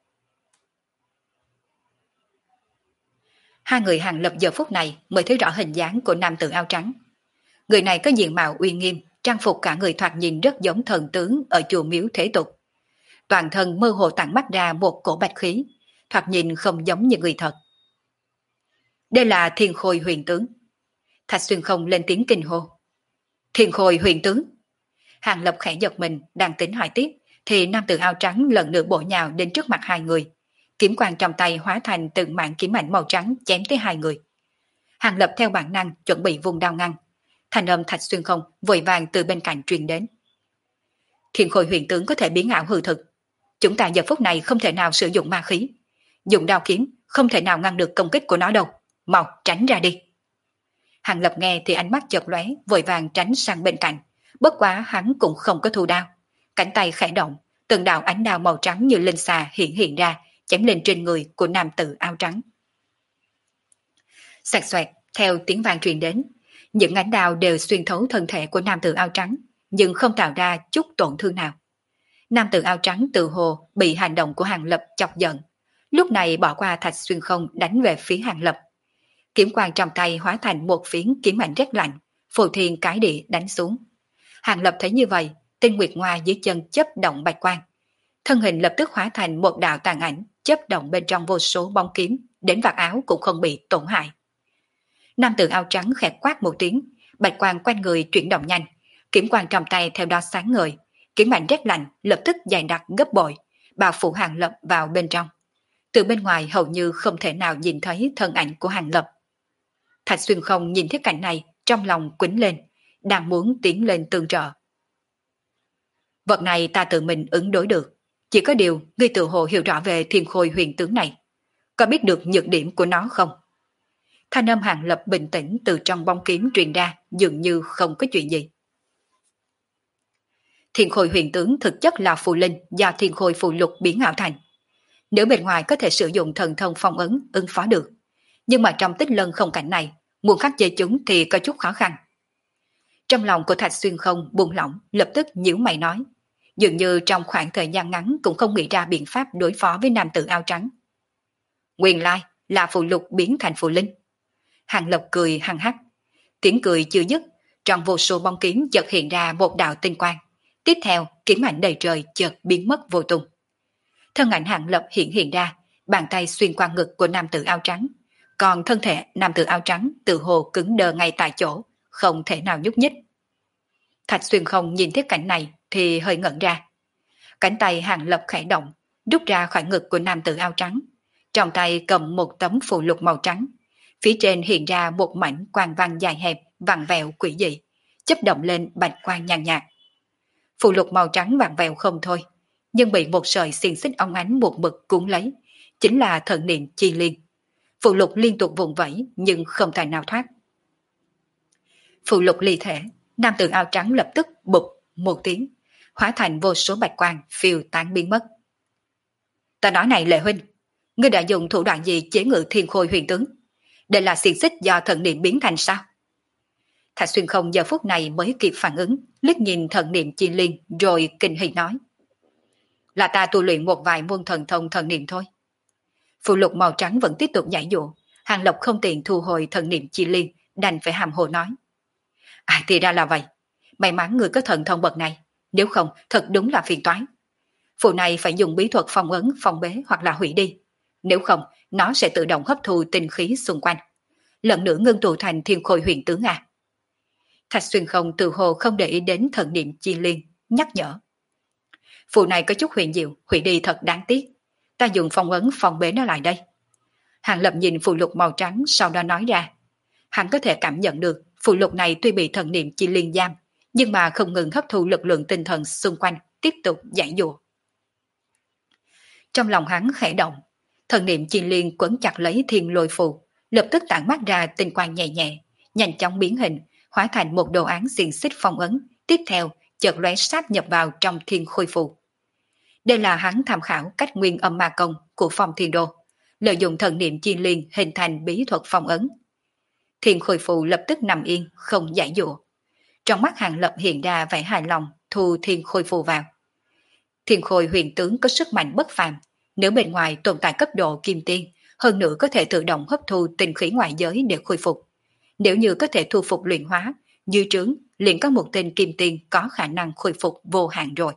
Hai người Hàng Lập giờ phút này mới thấy rõ hình dáng của nam tử áo trắng. Người này có diện mạo uy nghiêm, trang phục cả người thoạt nhìn rất giống thần tướng ở chùa miếu thế tục. Toàn thân mơ hồ tản mắt ra một cổ bạch khí, thoạt nhìn không giống như người thật. Đây là Thiên Khôi huyền tướng. Thạch Xuyên không lên tiếng kinh hô. Thiên Khôi huyền tướng. Hàng Lập khẽ giật mình, đang tính hỏi tiếp, thì nam tử áo trắng lần nữa bổ nhào đến trước mặt hai người. Kiếm quang trong tay hóa thành từng mảng kiếm ảnh màu trắng chém tới hai người. Hàng Lập theo bản năng chuẩn bị vùng đao ngăn. Thành âm Thạch Xuyên không vội vàng từ bên cạnh truyền đến. Thiên Khôi huyền tướng có thể biến ảo hư thực. Chúng ta giờ phút này không thể nào sử dụng ma khí. Dùng đao kiếm không thể nào ngăn được công kích của nó đâu. Mau tránh ra đi. Hàng Lập nghe thì ánh mắt chợt lóe, vội vàng tránh sang bên cạnh. Bất quá hắn cũng không có thu đao. Cánh tay khẽ động, từng đạo ánh đao màu trắng như linh xà hiện ra, chém lên trên người của nam tử áo trắng. Xoẹt xoẹt, theo tiếng vang truyền đến, những ánh đao đều xuyên thấu thân thể của nam tử áo trắng, nhưng không tạo ra chút tổn thương nào. Nam tử áo trắng tự hồ bị hành động của Hàng Lập chọc giận, lúc này bỏ qua Thạch Xuyên không đánh về phía Hàng Lập. Kiếm quang trong tay hóa thành một phiến kiếm ảnh rét lạnh, phù thiên cái địa đánh xuống. Hàng Lập thấy như vậy, tinh nguyệt ngoa dưới chân chớp động bạch quang, thân hình lập tức hóa thành một đạo tàn ảnh, chớp động bên trong vô số bóng kiếm, đến vạt áo cũng không bị tổn hại. Nam tử áo trắng khẽ quát một tiếng, bạch quang quanh người chuyển động nhanh, kiếm quang trong tay theo đó sáng ngời, kiếm ảnh rét lạnh lập tức dày đặc gấp bội, bao phủ Hàng Lập vào bên trong. Từ bên ngoài hầu như không thể nào nhìn thấy thân ảnh của Hàng Lập. Thạch Xuyên không nhìn thấy cảnh này, trong lòng quýnh lên, đang muốn tiến lên tương trợ. Vật này ta tự mình ứng đối được, chỉ có điều ngươi tự hồ hiểu rõ về Thiên Khôi huyền tướng này, có biết được nhược điểm của nó không? Thanh âm Hàng Lập bình tĩnh từ trong bóng kiếm truyền ra, dường như không có chuyện gì. Thiên Khôi huyền tướng thực chất là phù linh do Thiên Khôi phù lục biến ảo thành. Nếu bên ngoài có thể sử dụng thần thông phong ấn ứng phó được, nhưng mà trong tích lân không cảnh này, muốn khắc chế chúng thì có chút khó khăn. Trong lòng của Thạch Xuyên không buông lỏng, lập tức nhíu mày nói, dường như trong khoảng thời gian ngắn cũng không nghĩ ra biện pháp đối phó với nam tử áo trắng. Nguyên lai là phù lục biến thành phù linh. Hàng Lập cười hăng hắc. Tiếng cười chưa dứt, trong vô số bóng kiếm chợt hiện ra một đạo tinh quang. Tiếp theo, kiếm ảnh đầy trời chợt biến mất vô tung. Thân ảnh Hàng Lập hiện ra, bàn tay xuyên qua ngực của nam tử áo trắng. Còn thân thể nam tử áo trắng tự hồ cứng đờ ngay tại chỗ, không thể nào nhúc nhích. Thạch Xuyên Không nhìn thấy cảnh này thì hơi ngẩn ra. Cánh tay Hàng Lập khẽ động, rút ra khỏi ngực của nam tử áo trắng. Trong tay cầm một tấm phù lục màu trắng. Phía trên hiện ra một mảnh quang văn dài hẹp, vặn vẹo quỷ dị, chấp động lên bạch quang nhàn nhạt. Phù lục màu trắng vặn vẹo không thôi, nhưng bị một sợi xiềng xích óng ánh một mực cuốn lấy, chính là thần niệm chi liên. Phù lục liên tục vùng vẫy nhưng không thể nào thoát. Phù lục ly thể, nam tử áo trắng lập tức bụp một tiếng, hóa thành vô số bạch quang phiêu tán biến mất. Ta nói này Lệ huynh, ngươi đã dùng thủ đoạn gì chế ngự thiên khôi huyền tướng? Đây là xiềng xích do thần niệm biến thành sao? Thạch Xuyên Không giờ phút này mới kịp phản ứng, liếc nhìn thần niệm chi liên rồi kinh hỉ nói. Là ta tu luyện một vài môn thần thông thần niệm thôi. Phù lục màu trắng vẫn tiếp tục giải dụ, Hàng Lập không tiện thu hồi thần niệm chi liên, đành phải hàm hồ nói. Thì ra là vậy, may mắn người có thần thông bậc này, nếu không thật đúng là phiền toái. Phù này phải dùng bí thuật phong ấn, phong bế hoặc là hủy đi, nếu không nó sẽ tự động hấp thu tinh khí xung quanh, lần nữa ngưng tụ thành thiên khôi huyền tướng à. Thạch Xuyên Không tự hồ không để ý đến thần niệm chi liên, nhắc nhở. Phù này có chút huyền diệu, hủy đi thật đáng tiếc, ta dùng phong ấn phong bế nó lại đây. Hàng Lập nhìn phù lục màu trắng sau đó nói ra. Hắn có thể cảm nhận được phù lục này tuy bị thần niệm chi liên giam, nhưng mà không ngừng hấp thu lực lượng tinh thần xung quanh, tiếp tục giải dụ. Trong lòng hắn khẽ động, thần niệm chi liên quấn chặt lấy thiên lôi phù, lập tức tản mát ra tinh quang nhẹ nhẹ, nhanh chóng biến hình, hóa thành một đồ án xiềng xích phong ấn, tiếp theo chợt lóe sát nhập vào trong thiên khôi phù. Đây là hắn tham khảo cách nguyên âm ma công của Phong Thiên Đô, lợi dụng thần niệm chi liên hình thành bí thuật phong ấn. Thiên khôi phù lập tức nằm yên, không giải dụ. Trong mắt Hàng Lập hiện ra vẻ hài lòng, thu thiên khôi phù vào. Thiên khôi huyền tướng có sức mạnh bất phàm, nếu bên ngoài tồn tại cấp độ kim tiên, hơn nữa có thể tự động hấp thu tinh khí ngoại giới để khôi phục. Nếu như có thể thu phục luyện hóa, dư trướng liền có một tên kim tiên có khả năng khôi phục vô hạn rồi.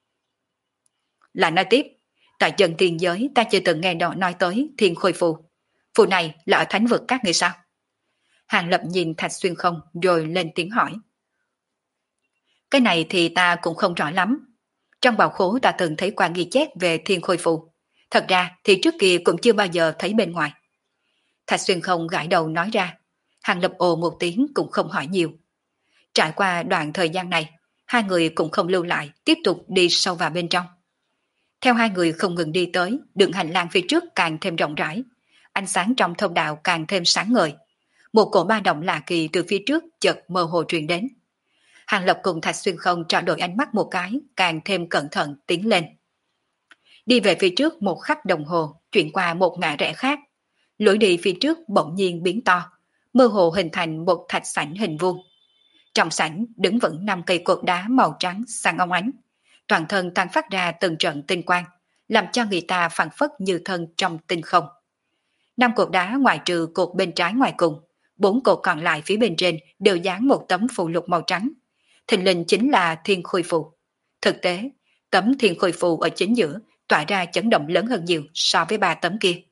Là nói tiếp, tại chân tiên giới ta chưa từng nghe nói tới thiên khôi phù. Phù này là ở thánh vực các người sao? Hàng Lập nhìn Thạch Xuyên Không rồi lên tiếng hỏi. Cái này thì ta cũng không rõ lắm. Trong bảo khố ta từng thấy qua ghi chép về thiên khôi phù. Thật ra thì trước kia cũng chưa bao giờ thấy bên ngoài. Thạch Xuyên Không gãi đầu nói ra. Hàng Lập ồ một tiếng cũng không hỏi nhiều. Trải qua đoạn thời gian này, hai người cũng không lưu lại, tiếp tục đi sâu vào bên trong. Theo hai người không ngừng đi tới, đường hành lang phía trước càng thêm rộng rãi. Ánh sáng trong thông đạo càng thêm sáng ngời. Một cổ ba động lạ kỳ từ phía trước chợt mơ hồ truyền đến. Hàng Lập cùng Thạch Xuyên Không trao đổi ánh mắt một cái, càng thêm cẩn thận tiến lên. Đi về phía trước một khắc đồng hồ, chuyển qua một ngã rẽ khác. Lối đi phía trước bỗng nhiên biến to, mơ hồ hình thành một thạch sảnh hình vuông. Trong sảnh đứng vững 5 cây cột đá màu trắng sáng óng ánh, toàn thân tan phát ra từng trận tinh quang, làm cho người ta phảng phất như thân trong tinh không. 5 cột đá ngoại trừ cột bên trái ngoài cùng, 4 cột còn lại phía bên trên đều dán một tấm phù lục màu trắng. Thình lình chính là thiên khôi phù. Thực tế, tấm thiên khôi phù ở chính giữa tỏa ra chấn động lớn hơn nhiều so với 3 tấm kia.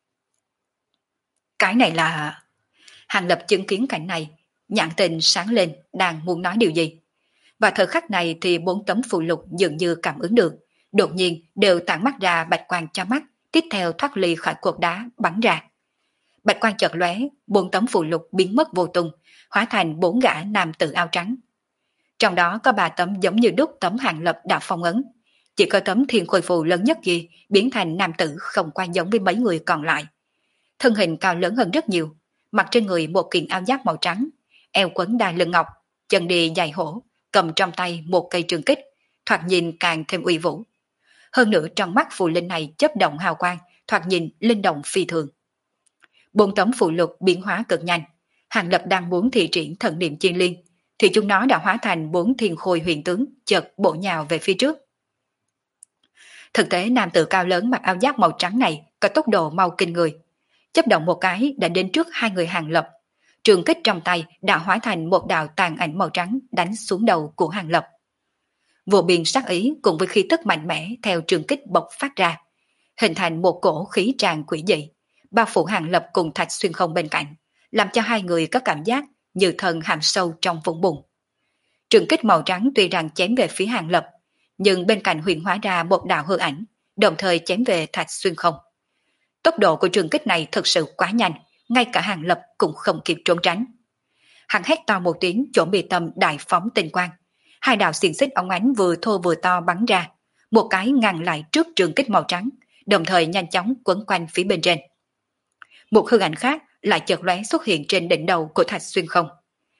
Cái này là... Hàng Lập chứng kiến cảnh này, nhãn tình sáng lên, đang muốn nói điều gì. Và thời khắc này thì 4 tấm phù lục dường như cảm ứng được, đột nhiên đều tản mắt ra bạch quang cho mắt, tiếp theo thoát ly khỏi cột đá bắn ra. Bạch quang chợt lóe, 4 tấm phù lục biến mất vô tung, hóa thành 4 gã nam tử áo trắng. Trong đó có 3 tấm giống như đúc tấm Hàng Lập đã phong ấn, chỉ có tấm thiên khôi phù lớn nhất kia biến thành nam tử không quan giống với mấy người còn lại. Thân hình cao lớn hơn rất nhiều, mặc trên người một kiện áo giáp màu trắng, eo quấn đai lưng ngọc, chân đi dài hổ, cầm trong tay một cây trường kích, thoạt nhìn càng thêm uy vũ. Hơn nữa trong mắt phù linh này chớp động hào quang, thoạt nhìn linh động phi thường. 4 tấm phù lục biến hóa cực nhanh, Hàng Lập đang muốn thị triển thần niệm chi liên, thì chúng nó đã hóa thành 4 thiên khôi huyền tướng chợt bổ nhào về phía trước. Thực tế nam tử cao lớn mặc áo giáp màu trắng này có tốc độ mau kinh người. Chấp động một cái đã đến trước hai người Hàng Lập. Trường kích trong tay đã hóa thành một đạo tàn ảnh màu trắng đánh xuống đầu của Hàng Lập. Vô biên sát ý cùng với khí tức mạnh mẽ theo trường kích bộc phát ra, hình thành một cổ khí tràn quỷ dị, bao phủ Hàng Lập cùng Thạch Xuyên Không bên cạnh, làm cho hai người có cảm giác như thần hàm sâu trong vũng bùn. Trường kích màu trắng tuy rằng chém về phía Hàng Lập, nhưng bên cạnh hiện hóa ra một đạo hư ảnh, đồng thời chém về Thạch Xuyên Không. Tốc độ của trường kích này thực sự quá nhanh, ngay cả Hàng Lập cũng không kịp trốn tránh. Hắn hét to một tiếng, chỗ mi tâm đại phóng tinh quang. Hai đạo xiềng xích óng ánh vừa thô vừa to bắn ra, một cái ngăn lại trước trường kích màu trắng, đồng thời nhanh chóng quấn quanh phía bên trên. Một hư ảnh khác lại chợt lóe xuất hiện trên đỉnh đầu của Thạch Xuyên Không.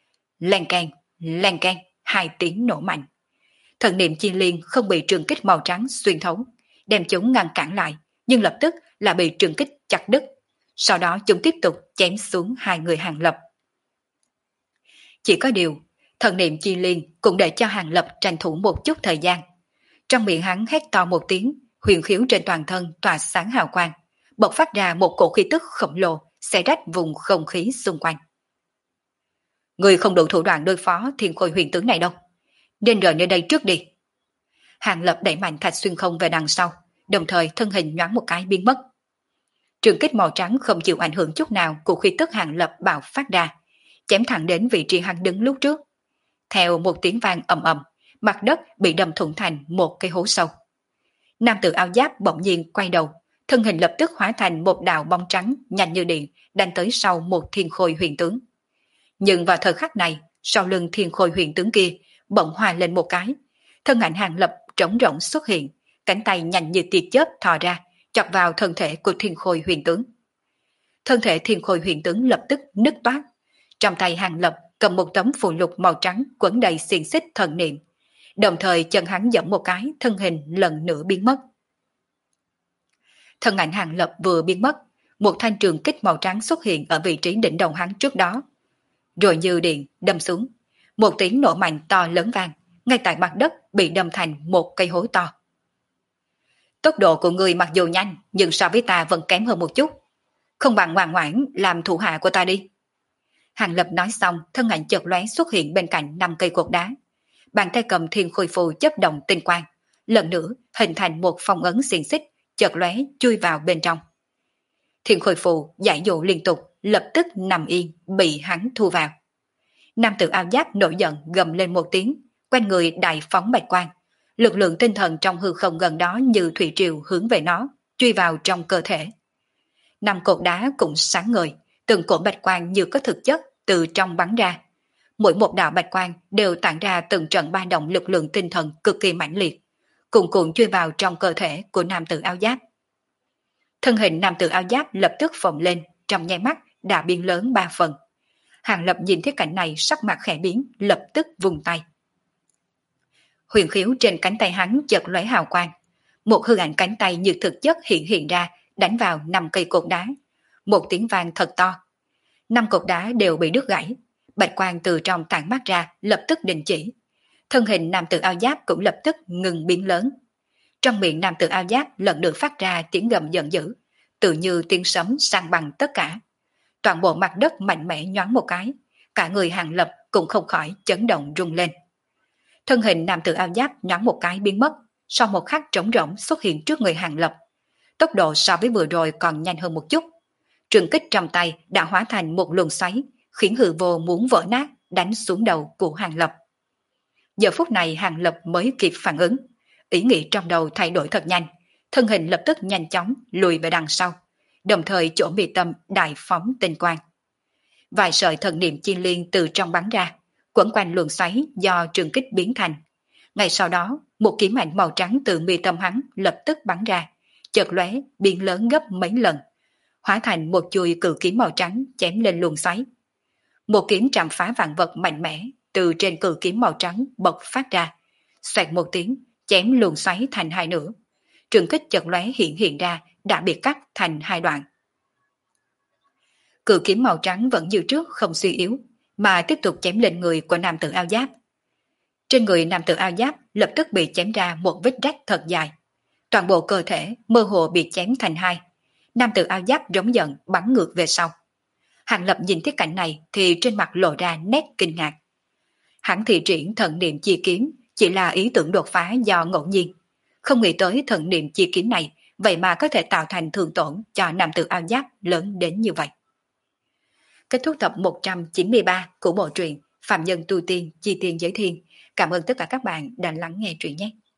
Len keng, hai tiếng nổ mạnh. Thần niệm chi liên không bị trường kích màu trắng xuyên thấu, đem chúng ngăn cản lại, nhưng lập tức là bị trường kích chặt đứt. Sau đó chúng tiếp tục chém xuống hai người Hàng Lập. Chỉ có điều, thần niệm chi liên cũng để cho Hàng Lập tranh thủ một chút thời gian. Trong miệng hắn hét to một tiếng, huyền khiếu trên toàn thân tỏa sáng hào quang, bộc phát ra một cổ khí tức khổng lồ, xé rách vùng không khí xung quanh. Người không đủ thủ đoạn đối phó Thiên Khôi huyền tướng này đâu, nên rời nơi đây trước đi. Hàng Lập đẩy mạnh Thạch Xuyên Không về đằng sau, đồng thời thân hình nhoáng một cái biến mất. Trường kích màu trắng không chịu ảnh hưởng chút nào của khí tức Hàng Lập bạo phát ra, chém thẳng đến vị trí hắn đứng lúc trước. Theo một tiếng vang ầm ầm, mặt đất bị đâm thủng thành một cái hố sâu. Nam tử áo giáp bỗng nhiên quay đầu, thân hình lập tức hóa thành một đạo bóng trắng nhanh như điện, đánh tới sau một Thiên Khôi huyền tướng. Nhưng vào thời khắc này, sau lưng Thiên Khôi huyền tướng kia bỗng hòa lên một cái, thân ảnh Hàng Lập trống rỗng xuất hiện, cánh tay nhanh như tia chớp thò ra, chọc vào thân thể của Thiên Khôi huyền tướng. Thân thể Thiên Khôi huyền tướng lập tức nứt toát. Trong tay Hàng Lập cầm một tấm phù lục màu trắng quấn đầy xiềng xích thần niệm, đồng thời chân hắn giẫm một cái, thân hình lần nữa biến mất. Thân ảnh Hàng Lập vừa biến mất, một thanh trường kích màu trắng xuất hiện ở vị trí đỉnh đầu hắn trước đó, rồi như điện đâm xuống, một tiếng nổ mạnh to lớn vang, ngay tại mặt đất bị đâm thành một cây hố to. Tốc độ của người mặc dù nhanh, nhưng so với ta vẫn kém hơn một chút, không bằng ngoan ngoãn làm thủ hạ của ta đi. Hàng Lập nói xong, thân ảnh chợt lóe xuất hiện bên cạnh 5 cây cột đá, bàn tay cầm Thiên Khôi phù chấp động tinh quang, lần nữa hình thành một phong ấn xiềng xích, chợt lóe chui vào bên trong. Thiên Khôi phù giải dụ liên tục, lập tức nằm yên, bị hắn thu vào. Nam tử áo giáp nổi giận gầm lên một tiếng, quanh người đại phóng bạch quang, lực lượng tinh thần trong hư không gần đó như thủy triều hướng về nó, chui vào trong cơ thể. 5 cột đá cũng sáng ngời, từng cột bạch quang như có thực chất từ trong bắn ra. Mỗi một đạo bạch quang đều tản ra từng trận ba động lực lượng tinh thần cực kỳ mãnh liệt, cuồn cuộn chui vào trong cơ thể của nam tử áo giáp. Thân hình nam tử áo giáp lập tức phồng lên, trong nháy mắt đã biến lớn 3 phần. Hàng Lập nhìn thấy cảnh này sắc mặt khẽ biến, lập tức vùng tay. Huyền khiếu trên cánh tay hắn chợt lóe hào quang, một hư ảnh cánh tay như thực chất hiện ra, đánh vào 5 cây cột đá. Một tiếng vang thật to, 5 cột đá đều bị đứt gãy, bạch quang từ trong tản mát ra lập tức đình chỉ. Thân hình nam tử áo giáp cũng lập tức ngừng biến lớn. Trong miệng nam tử áo giáp lần lượt phát ra tiếng gầm giận dữ, tự như tiếng sấm san bằng tất cả. Toàn bộ mặt đất mạnh mẽ nhoáng một cái, cả người Hàng Lập cũng không khỏi chấn động rung lên. Thân hình nam tử áo giáp nhoáng một cái biến mất, sau một khắc trống rỗng xuất hiện trước người Hàng Lập. Tốc độ so với vừa rồi còn nhanh hơn một chút. Trường kích trong tay đã hóa thành một luồng xoáy, khiến hư vô muốn vỡ nát, đánh xuống đầu của Hàng Lập. Giờ phút này Hàng Lập mới kịp phản ứng, ý nghĩ trong đầu thay đổi thật nhanh, thân hình lập tức nhanh chóng lùi về đằng sau, đồng thời chỗ mi tâm đại phóng tinh quang. Vài sợi thần niệm chi liên từ trong bắn ra, quấn quanh luồng xoáy do trường kích biến thành. Ngay sau đó, một kiếm ảnh màu trắng từ mi tâm hắn lập tức bắn ra, chợt lóe biến lớn gấp mấy lần, hóa thành một chuôi cự kiếm màu trắng chém lên luồng xoáy. Một kiếm chạm phá vạn vật mạnh mẽ từ trên cự kiếm màu trắng bộc phát ra, xoẹt một tiếng chém luồng xoáy thành hai nửa. Trường kích chợt lóe hiện ra đã bị cắt thành hai đoạn. Cự kiếm màu trắng vẫn như trước không suy yếu, mà tiếp tục chém lên người của nam tử áo giáp. Trên người nam tử áo giáp lập tức bị chém ra một vết rách thật dài. Toàn bộ cơ thể mơ hồ bị chém thành hai. Nam tử áo giáp giống giận bắn ngược về sau. Hàng Lập nhìn thấy cảnh này thì trên mặt lộ ra nét kinh ngạc. Hắn thi triển thần niệm chi kiếm chỉ là ý tưởng đột phá do ngẫu nhiên. Không nghĩ tới thần niệm chi kiếm này vậy mà có thể tạo thành thương tổn cho nam tử áo giáp lớn đến như vậy. Kết thúc tập 193 của bộ truyện Phạm Nhân Tu Tiên Chi Tiên Giới Thiên. Cảm ơn tất cả các bạn đã lắng nghe truyện nhé.